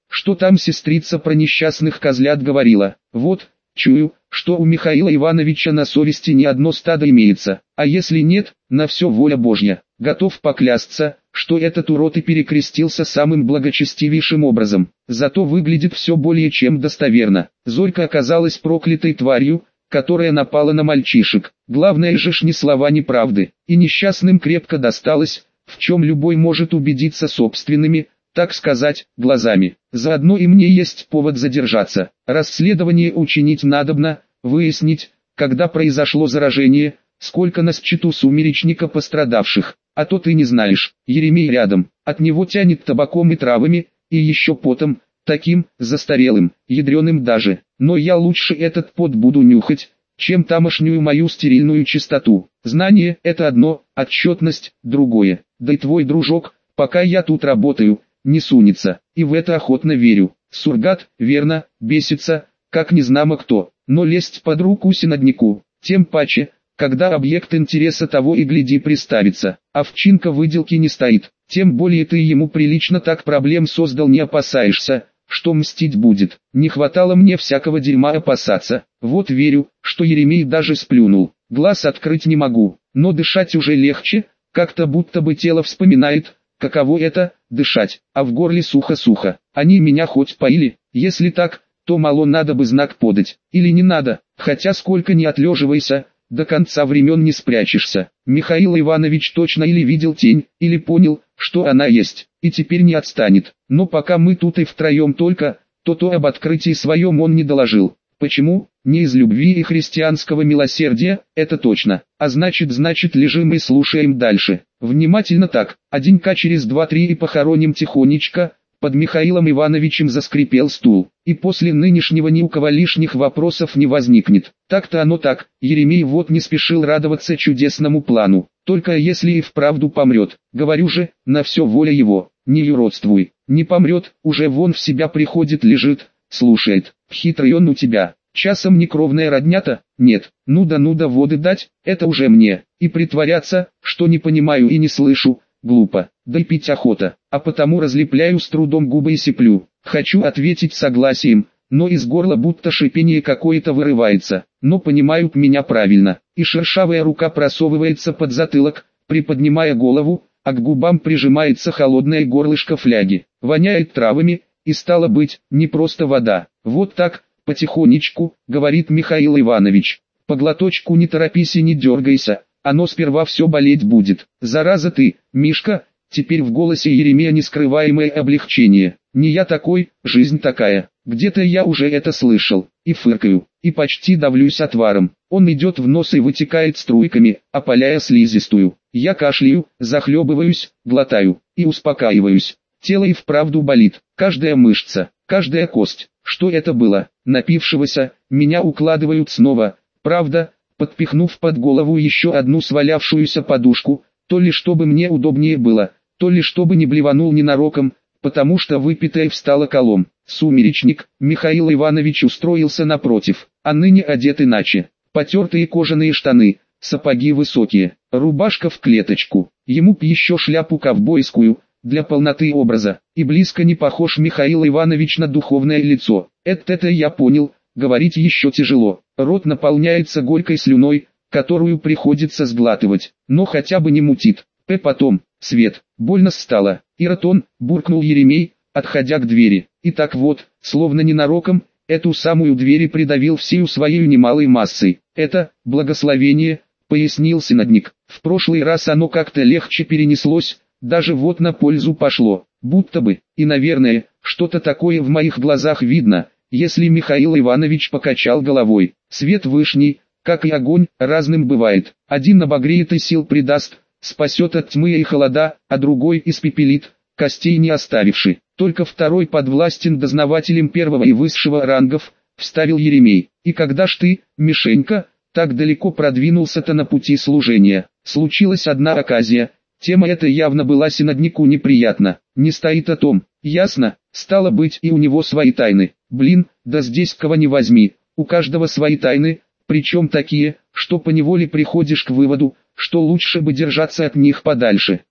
Что там сестрица про несчастных козлят говорила? Вот, чую, что у Михаила Ивановича на совести не одно стадо имеется, а если нет, на все воля Божья. Готов поклясться, что этот урод и перекрестился самым благочестивейшим образом. Зато выглядит все более чем достоверно. Зорька оказалась проклятой тварью, которая напала на мальчишек. Главное же ж ни слова ни правды. И несчастным крепко досталось, в чем любой может убедиться собственными, так сказать, глазами. Заодно и мне есть повод задержаться. Расследование учинить надобно, выяснить, когда произошло заражение, сколько на счету сумеречника пострадавших. А то ты не знаешь, Еремей рядом, от него тянет табаком и травами, и еще потом, таким, застарелым, ядреным даже. Но я лучше этот пот буду нюхать, чем тамошнюю мою стерильную чистоту. Знание – это одно, отчетность – другое. Да и твой дружок, пока я тут работаю, не сунется, и в это охотно верю. Сургат, верно, бесится, как незнамо кто, но лезть под руку синоднику, тем паче, когда объект интереса того и гляди приставится, овчинка выделки не стоит, тем более ты ему прилично так проблем создал, не опасаешься, что мстить будет. Не хватало мне всякого дерьма опасаться. Вот верю, что Еремей даже сплюнул. Глаз открыть не могу, но дышать уже легче, как-то будто бы тело вспоминает, каково это – дышать, а в горле сухо-сухо. Они меня хоть поили, если так, то мало надо бы знак подать, или не надо, хотя сколько ни отлеживайся, до конца времен не спрячешься. Михаил Иванович точно или видел тень, или понял, что она есть, и теперь не отстанет. Но пока мы тут и втроем только, то об открытии своем он не доложил. Почему? Не из любви и христианского милосердия, это точно. А значит лежим и слушаем дальше. Внимательно так, а денька через 2-3 и похороним тихонечко. Под Михаилом Ивановичем заскрипел стул, и после нынешнего ни у кого лишних вопросов не возникнет. Так-то оно так, Еремей вот не спешил радоваться чудесному плану, только если и вправду помрет. Говорю же, на все воля его, не юродствуй, не помрет, уже вон в себя приходит, лежит, слушает. Хитрый он у тебя, часом не кровная родня-то? Нет, ну да воды дать, это уже мне, и притворяться, что не понимаю и не слышу, глупо, да и пить охота, а потому разлепляю с трудом губы и сиплю. Хочу ответить согласием, но из горла будто шипение какое-то вырывается, но понимают меня правильно, и шершавая рука просовывается под затылок, приподнимая голову, а к губам прижимается холодное горлышко фляги. Воняет травами, и стало быть, не просто вода. Вот так, потихонечку, говорит Михаил Иванович. По глоточку не торопись и не дергайся, оно сперва все болеть будет. Зараза ты, Мишка, теперь в голосе Еремея нескрываемое облегчение. Не я такой, жизнь такая. Где-то я уже это слышал. И фыркаю, и почти давлюсь отваром. Он идет в нос и вытекает струйками, опаляя слизистую. Я кашляю, захлебываюсь, глотаю, и успокаиваюсь. Тело и вправду болит, каждая мышца, каждая кость. Что это было? Напившегося, меня укладывают снова, правда, подпихнув под голову еще одну свалявшуюся подушку, то ли чтобы мне удобнее было, то ли чтобы не блеванул ненароком, потому что выпитое встало колом. Сумеречник, Михаил Иванович устроился напротив, а ныне одет иначе. Потертые кожаные штаны, сапоги высокие, рубашка в клеточку, ему б еще шляпу ковбойскую, для полноты образа, и близко не похож Михаил Иванович на духовное лицо. Это я понял, говорить еще тяжело, рот наполняется горькой слюной, которую приходится сглатывать, но хотя бы не мутит. Потом, свет, больно стало, Иратон, буркнул Еремей, отходя к двери, и так вот, словно ненароком, эту самую дверь придавил всею своей немалой массой. Это, благословение, пояснил синодник, в прошлый раз оно как-то легче перенеслось, даже вот на пользу пошло, будто бы, и наверное, что-то такое в моих глазах видно, если Михаил Иванович покачал головой. Свет вышний, как и огонь, разным бывает, один обогреет и сил придаст, спасет от тьмы и холода, а другой испепелит, костей не оставивши. Только второй подвластен дознавателям первого и высшего рангов, вставил Еремей. И когда ж ты, Мишенька, так далеко продвинулся-то на пути служения? Случилась одна оказия. Тема эта явно была синоднику неприятна. Не стоит о том. Ясно, стало быть и у него свои тайны. Блин, да здесь кого не возьми, у каждого свои тайны, причем такие, что поневоле приходишь к выводу, что лучше бы держаться от них подальше.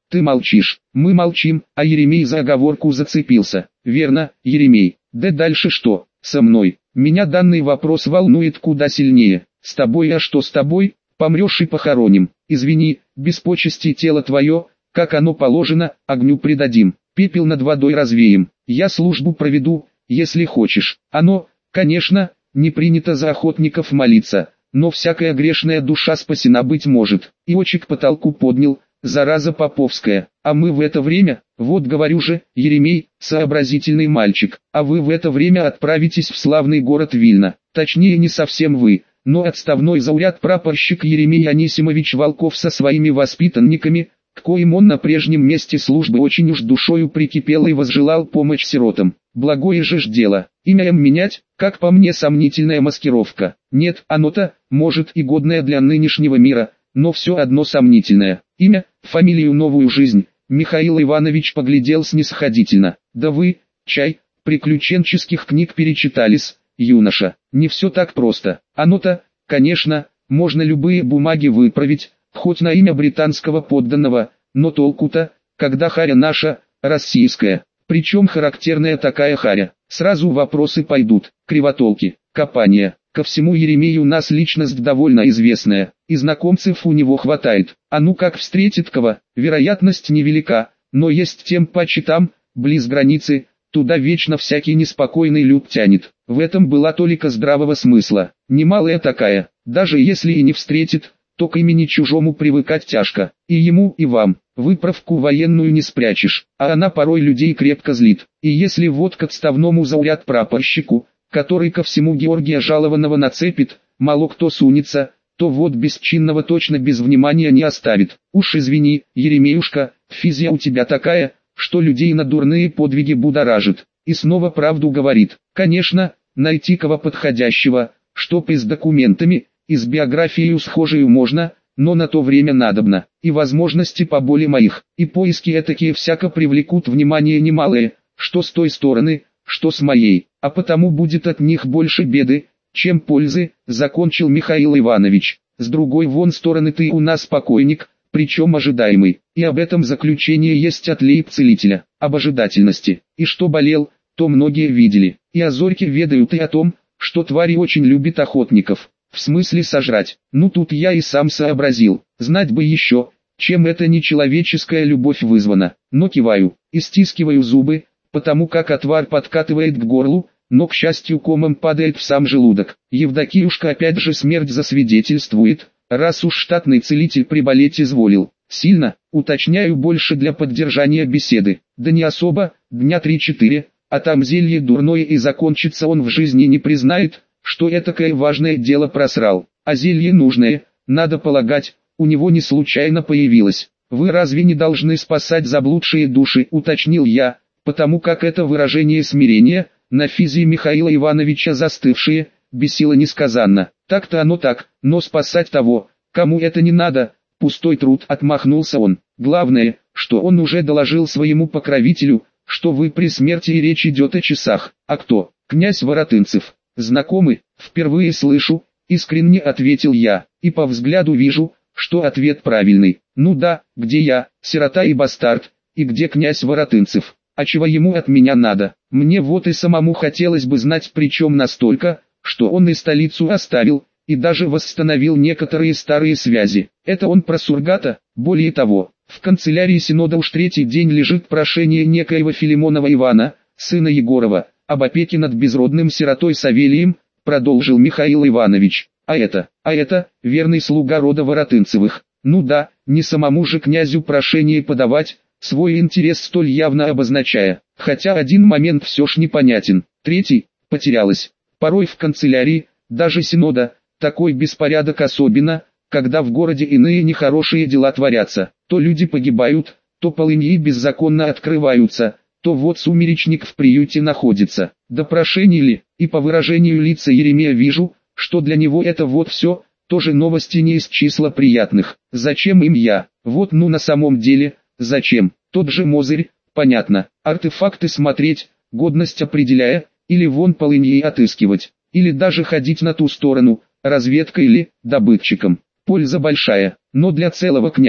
Ты молчишь, мы молчим, а Еремей за оговорку зацепился. Верно, Еремей. Да дальше что? Со мной. Меня данный вопрос волнует куда сильнее. С тобой, а что с тобой? Помрешь и похороним. Извини, без почести тело твое, как оно положено, огню предадим. Пепел над водой развеем. Я службу проведу, если хочешь. Оно, конечно, не принято за охотников молиться, но всякая грешная душа спасена быть может. И очи к потолку поднял, зараза поповская. А мы в это время, вот говорю же, Еремей, сообразительный мальчик, а вы в это время отправитесь в славный город Вильно. Точнее не совсем вы, но отставной зауряд-прапорщик Еремей Анисимович Волков со своими воспитанниками, к коим он на прежнем месте службы очень уж душою прикипел и возжелал помочь сиротам. Благое же ж дело, имя им менять, как по мне сомнительная маскировка. Нет, оно-то, может и годное для нынешнего мира, но все одно сомнительное. Имя, фамилию, новую жизнь. Михаил Иванович поглядел снисходительно. Да вы, чай, приключенческих книг перечитались, юноша. Не все так просто. Оно-то, конечно, можно любые бумаги выправить, хоть на имя британского подданного, но толку-то, когда харя наша, российская. Причем характерная такая харя. Сразу вопросы пойдут, кривотолки, копания. Ко всему Еремею у нас личность довольно известная, и знакомцев у него хватает. А ну как встретит кого, вероятность невелика, но есть тем паче там, близ границы, туда вечно всякий неспокойный люд тянет. В этом была толика здравого смысла, немалая такая. Даже если и не встретит, то к имени чужому привыкать тяжко. И ему, и вам. Выправку военную не спрячешь, а она порой людей крепко злит. И если вот к отставному зауряд-прапорщику, который ко всему Георгия Жалованного нацепит, мало кто сунется, то вот бесчинного точно без внимания не оставит. Уж извини, Еремеюшка, физия у тебя такая, что людей на дурные подвиги будоражит. И снова правду говорит. Конечно, найти кого подходящего, чтоб и с документами, и с биографией схожей можно, но на то время надобно, и возможности поболе моих, и поиски этакие всяко привлекут внимание немалое, что с той стороны, что с моей, а потому будет от них больше беды, чем пользы, закончил Михаил Иванович. С другой вон стороны ты у нас покойник, причем ожидаемый, и об этом заключение есть от лейб-целителя, об ожидательности, и что болел, то многие видели, и о Зорьке ведают и о том, что твари очень любит охотников. В смысле сожрать. Ну тут я и сам сообразил. Знать бы еще, чем эта нечеловеческая любовь вызвана. Но киваю и стискиваю зубы, потому как отвар подкатывает к горлу, но к счастью комом падает в сам желудок. Евдокиюшка опять же смерть засвидетельствует, раз уж штатный целитель приболеть изволил. Сильно, уточняю больше для поддержания беседы. Да не особо, дня 3-4, а там зелье дурное и закончится он в жизни не признает, что этакое важное дело просрал, а зелье нужное, надо полагать, у него не случайно появилось. Вы разве не должны спасать заблудшие души, уточнил я, потому как это выражение смирения, на физии Михаила Ивановича застывшее, бесило несказанно. Так-то оно так, но спасать того, кому это не надо, пустой труд, отмахнулся он. Главное, что он уже доложил своему покровителю, что вы при смерти и речь идет о часах. А кто? Князь Воротынцев. Знакомы, впервые слышу, искренне ответил я, и по взгляду вижу, что ответ правильный. Ну да, где я, сирота и бастард, и где князь Воротынцев, а чего ему от меня надо? Мне вот и самому хотелось бы знать, причем настолько, что он и столицу оставил, и даже восстановил некоторые старые связи. Это он про Сургата, более того, в канцелярии Синода уж третий день лежит прошение некоего Филимонова Ивана, сына Егорова, об опеке над безродным сиротой Савелием, продолжил Михаил Иванович. А это, верный слуга рода Воротынцевых. Ну да, не самому же князю прошение подавать, свой интерес столь явно обозначая. Хотя один момент все ж непонятен. Третий, потерялась. Порой в канцелярии, даже Синода, такой беспорядок особенно, когда в городе иные нехорошие дела творятся. То люди погибают, то полыньи беззаконно открываются, то вот сумеречник в приюте находится. Да прошение ли, и по выражению лица Еремея вижу, что для него это вот все, тоже новости не из числа приятных. Зачем им я? Вот ну на самом деле, зачем? Тот же Мозырь, понятно, артефакты смотреть, годность определяя, или вон полыньи отыскивать, или даже ходить на ту сторону, разведкой или добытчиком. Польза большая, но для целого князя,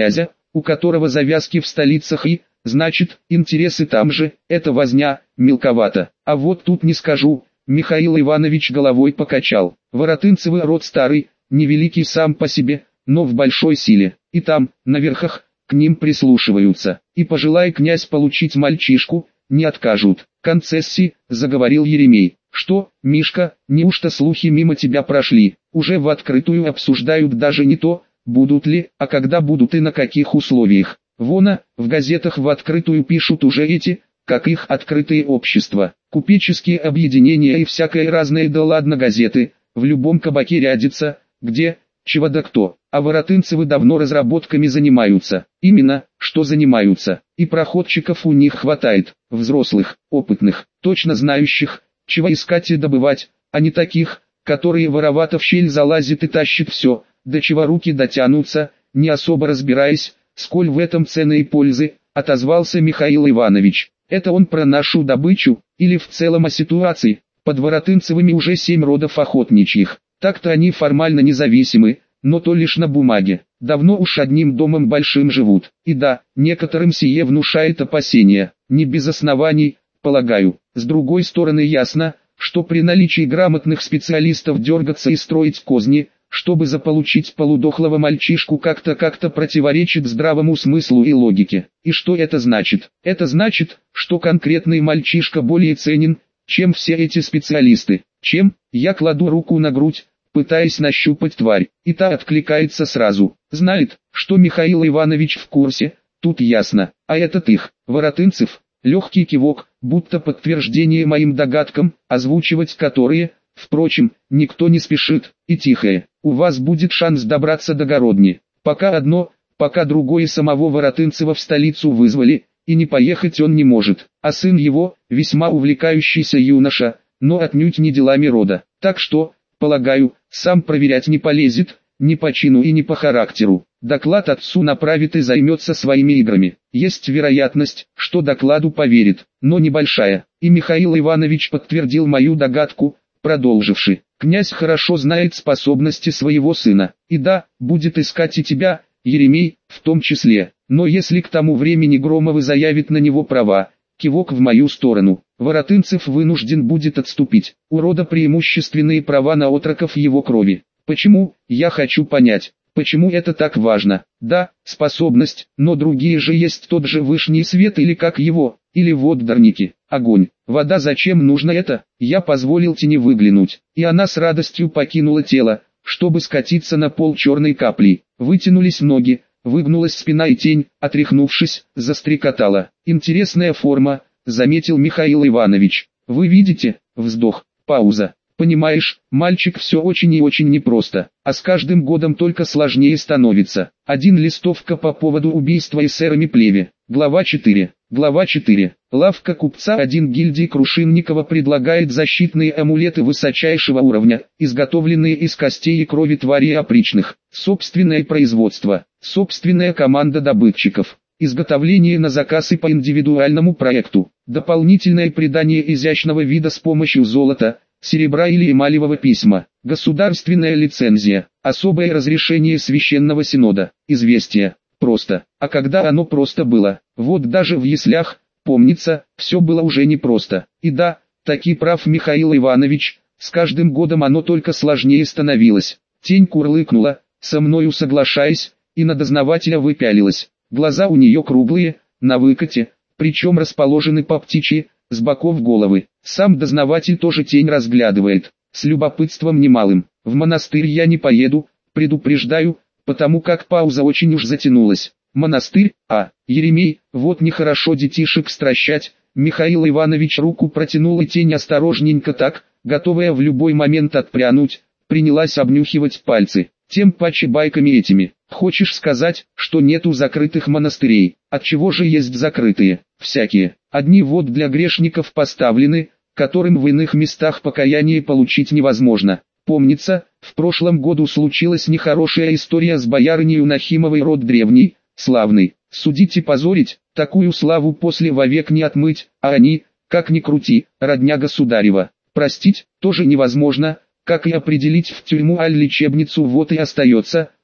у которого завязки в столицах и, значит, интересы там же, это возня, мелковато. А вот тут не скажу, Михаил Иванович головой покачал. Воротынцевы род старый, невеликий сам по себе, но в большой силе. И там, на верхах, к ним прислушиваются. И пожелай князь получить мальчишку, не откажут. Концессии, заговорил Еремей. Что, Мишка, неужто слухи мимо тебя прошли? Уже в открытую обсуждают даже не то, будут ли, а когда будут и на каких условиях. Вон, в газетах в открытую пишут уже эти, как их открытые общества, купеческие объединения и всякое разное, да ладно газеты, в любом кабаке рядится, где, чего да кто, а воротынцевы давно разработками занимаются, именно, что занимаются, и проходчиков у них хватает, взрослых, опытных, точно знающих, чего искать и добывать, а не таких, которые воровато в щель залазят и тащат все, до чего руки дотянутся, не особо разбираясь, сколь в этом цены и пользы, отозвался Михаил Иванович. Это он про нашу добычу, или в целом о ситуации? Под воротынцевыми уже 7 родов охотничьих. Так-то они формально независимы, но то лишь на бумаге. Давно уж одним домом большим живут. И да, некоторым сие внушает опасения. Не без оснований, полагаю. С другой стороны ясно, что при наличии грамотных специалистов дергаться и строить козни, чтобы заполучить полудохлого мальчишку, как-то противоречит здравому смыслу и логике. И что это значит? Это значит, что конкретный мальчишка более ценен, чем все эти специалисты. Чем? Я кладу руку на грудь, пытаясь нащупать тварь, и та откликается сразу. Знает, что Михаил Иванович в курсе, тут ясно. А этот их, Воротынцев, легкий кивок, будто подтверждение моим догадкам, озвучивать которые, впрочем, никто не спешит, и тихое. У вас будет шанс добраться до Городни. Пока одно, пока другое, самого Воротынцева в столицу вызвали, и не поехать он не может. А сын его, весьма увлекающийся юноша, но отнюдь не делами рода. Так что, полагаю, сам проверять не полезет, ни по чину и ни по характеру. Доклад отцу направит и займется своими играми. Есть вероятность, что докладу поверит, но небольшая. И Михаил Иванович подтвердил мою догадку, продолживши. Князь хорошо знает способности своего сына, и да, будет искать и тебя, Еремей, в том числе. Но если к тому времени Громовы заявит на него права, кивок в мою сторону, Воротынцев вынужден будет отступить. У рода преимущественные права на отроков его крови. Почему, я хочу понять, почему это так важно. Да, способность, но другие же есть, тот же вышний свет или как его, или водорники, огонь, вода. Зачем нужно это? Я позволил тени выглянуть, и она с радостью покинула тело, чтобы скатиться на пол черной каплей. Вытянулись ноги, выгнулась спина, и тень, отряхнувшись, застрекотала. Интересная форма, заметил Михаил Иванович. Вы видите? Вздох, пауза. Понимаешь, мальчик, все очень и очень непросто, а с каждым годом только сложнее становится. Один листовка по поводу убийства эсера Миплеве. Глава 4. Глава 4. Лавка купца 1 гильдии Крушинникова предлагает защитные амулеты высочайшего уровня, изготовленные из костей и крови тварей опричных. Собственное производство, собственная команда добытчиков. Изготовление на заказ и по индивидуальному проекту. Дополнительное придание изящного вида с помощью золота, серебра или эмалевого письма. Государственная лицензия. Особое разрешение священного синода. Известие. Просто. А когда оно просто было? Вот даже в яслях, помнится, все было уже непросто. И да, таки прав Михаил Иванович, с каждым годом оно только сложнее становилось. Тень курлыкнула, со мною соглашаясь, и на дознавателя выпялилась. Глаза у нее круглые, на выкате, причем расположены по птичьи, с боков головы. Сам дознаватель тоже тень разглядывает, с любопытством немалым. В монастырь я не поеду, предупреждаю, потому как пауза очень уж затянулась. Монастырь, Еремей, вот нехорошо детишек стращать. Михаил Иванович руку протянул, и тень осторожненько так, готовая в любой момент отпрянуть, принялась обнюхивать пальцы. Тем паче байками этими. Хочешь сказать, что нету закрытых монастырей? Отчего же есть закрытые? Всякие. Одни вот для грешников поставлены, которым в иных местах покаяние получить невозможно. Помнится, в прошлом году случилась нехорошая история с боярынею Нахимовой, род древний, славный. Судить и позорить, такую славу после вовек не отмыть, а они, как ни крути, родня государева. Простить, тоже невозможно, как и определить в тюрьму аль лечебницу. Вот и остается,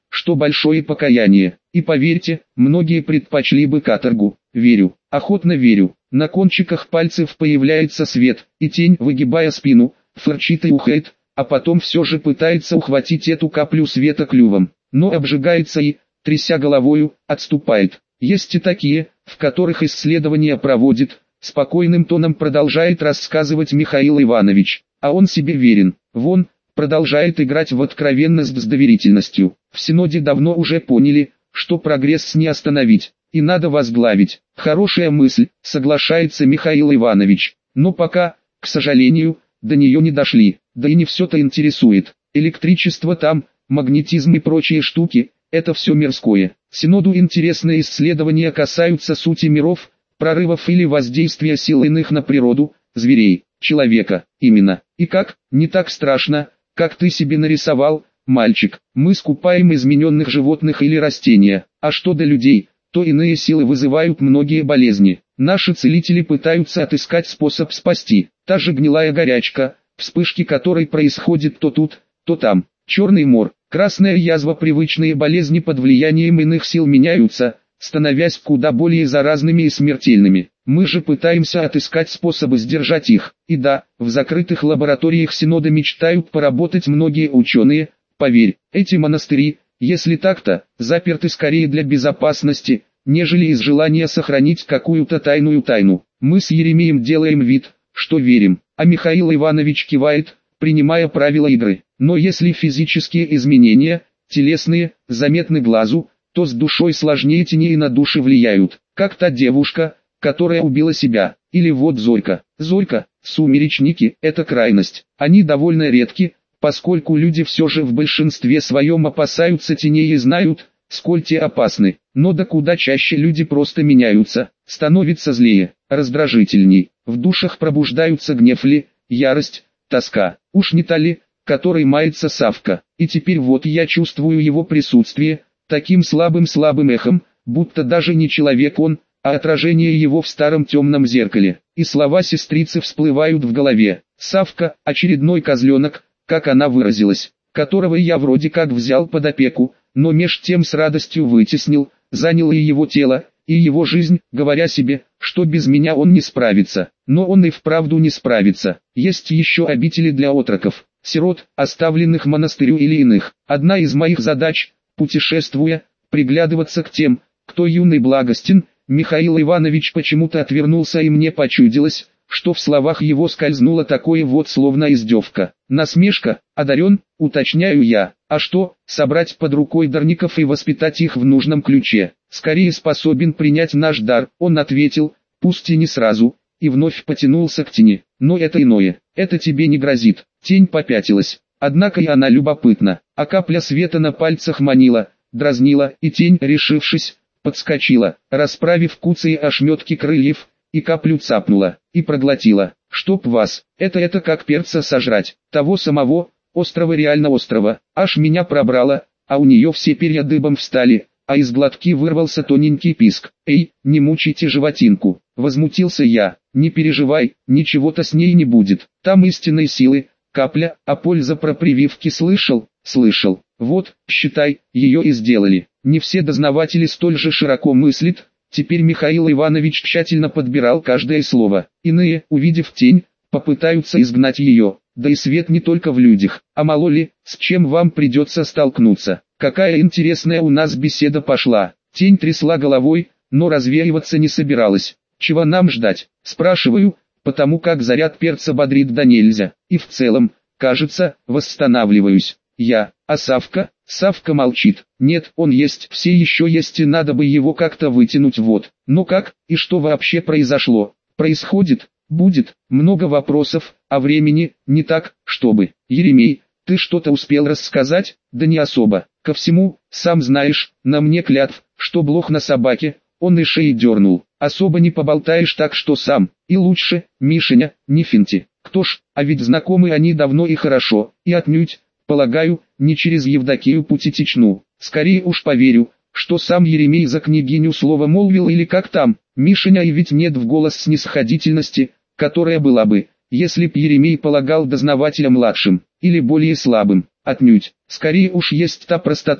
что большое покаяние. И поверьте, многие предпочли бы каторгу. Верю, охотно верю. На кончиках пальцев появляется свет, и тень, выгибая спину, фырчит и ухает, а потом все же пытается ухватить эту каплю света клювом, но обжигается и, тряся головою, отступает. Есть и такие, в которых исследования проводит, спокойным тоном продолжает рассказывать Михаил Иванович, а он себе верен. Вон, продолжает играть в откровенность с доверительностью. В Синоде давно уже поняли, что прогресс не остановить, и надо возглавить. Хорошая мысль, соглашается Михаил Иванович, но пока, к сожалению, до нее не дошли, да и не все-то интересует. Электричество там, магнетизм и прочие штуки, это все мирское. Синоду интересные исследования касаются сути миров, прорывов или воздействия сил иных на природу, зверей, человека, именно. И как, не так страшно, как ты себе нарисовал, мальчик. Мы скупаем измененных животных или растения, а что до людей, то иные силы вызывают многие болезни. Наши целители пытаются отыскать способ спасти. Та же гнилая горячка, вспышки которой происходят то тут, то там. Черный мор, красная язва, привычные болезни под влиянием иных сил меняются, становясь куда более заразными и смертельными. Мы же пытаемся отыскать способы сдержать их. И да, в закрытых лабораториях Синода мечтают поработать многие ученые. Поверь, эти монастыри, если так-то, заперты скорее для безопасности, нежели из желания сохранить какую-то тайную тайну. Мы с Еремеем делаем вид, что верим, а Михаил Иванович кивает, принимая правила игры. Но если физические изменения, телесные, заметны глазу, то с душой сложнее, тени и на души влияют. Как та девушка, которая убила себя. Или вот Зорька. Зорька, сумеречники, это крайность. Они довольно редки, поскольку люди все же в большинстве своем опасаются теней и знают, сколь те опасны. Но да куда чаще люди просто меняются, становятся злее, раздражительней. В душах пробуждаются гнев ли, ярость, тоска. Уж не та ли, которой мается Савка. И теперь вот я чувствую его присутствие, таким слабым эхом, будто даже не человек он, а отражение его в старом темном зеркале. И слова сестрицы всплывают в голове. Савка, очередной козленок, как она выразилась, которого я вроде как взял под опеку, но меж тем с радостью вытеснил, занял и его тело, и его жизнь, говоря себе, что без меня он не справится. Но он и вправду не справится. Есть еще обители для отроков, сирот, оставленных монастырю или иных. Одна из моих задач, путешествуя, приглядываться к тем, кто юный благостен. Михаил Иванович почему-то отвернулся, и мне почудилось, что в словах его скользнуло такое вот словно издевка. Насмешка, одарен, уточняю я. А что, собрать под рукой дарников и воспитать их в нужном ключе? Скорее способен принять наш дар, он ответил, пусть и не сразу, и вновь потянулся к тени. Но это иное, это тебе не грозит. Тень попятилась, однако и она любопытна, а капля света на пальцах манила, дразнила, и тень, решившись, подскочила, расправив куцые ошметки крыльев, и каплю цапнула, и проглотила. Чтоб вас, это как перца сожрать, того самого, острого, реально острого, аж меня пробрало, а у нее все перья дыбом встали, а из глотки вырвался тоненький писк. «Эй, не мучайте животинку», — возмутился я, «не переживай, ничего-то с ней не будет, там истинной силы, капля, а польза про прививки слышал? Слышал, вот, считай, ее и сделали». Не все дознаватели столь же широко мыслят. Теперь Михаил Иванович тщательно подбирал каждое слово. Иные, увидев тень, попытаются изгнать ее. Да и свет не только в людях, а мало ли, с чем вам придется столкнуться. Какая интересная у нас беседа пошла. Тень трясла головой, но развеиваться не собиралась. Чего нам ждать? Спрашиваю, потому как заряд перца бодрит да нельзя. И в целом, кажется, восстанавливаюсь. Я, а Савка? Савка молчит. Нет, он есть, все еще есть, и надо бы его как-то вытянуть вот. Но как, и что вообще произошло? Происходит, будет, много вопросов, а времени, не так, чтобы. Еремей, ты что-то успел рассказать? Да не особо. Ко всему, сам знаешь, на мне клятв, что блох на собаке, он и шеи дернул. Особо не поболтаешь, так что сам. И лучше, Мишеня, не финти. Кто ж, а ведь знакомы они давно и хорошо, и отнюдь, полагаю, не через Евдокию Путитичну. Скорее уж поверю, что сам Еремей за княгиню слово молвил или как там. Мишеня, и ведь нет в голос снисходительности, которая была бы, если б Еремей полагал дознавателя младшим, или более слабым. Отнюдь, скорее уж есть та простота,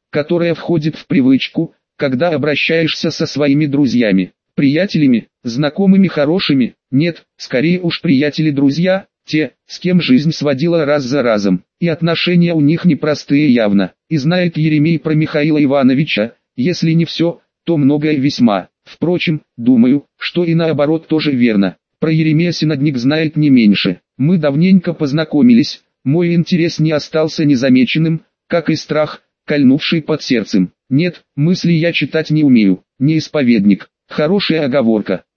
которая входит в привычку, когда обращаешься со своими друзьями, приятелями, знакомыми хорошими, нет, скорее уж приятели-друзья, те, с кем жизнь сводила раз за разом, и отношения у них непростые явно, и знает Еремей про Михаила Ивановича, если не все, то многое весьма. Впрочем, думаю, что и наоборот тоже верно. Про Еремея Синодник знает не меньше. Мы давненько познакомились, мой интерес не остался незамеченным, как и страх, кольнувший под сердцем. Нет, мысли я читать не умею, не исповедник. Хорошая оговорка.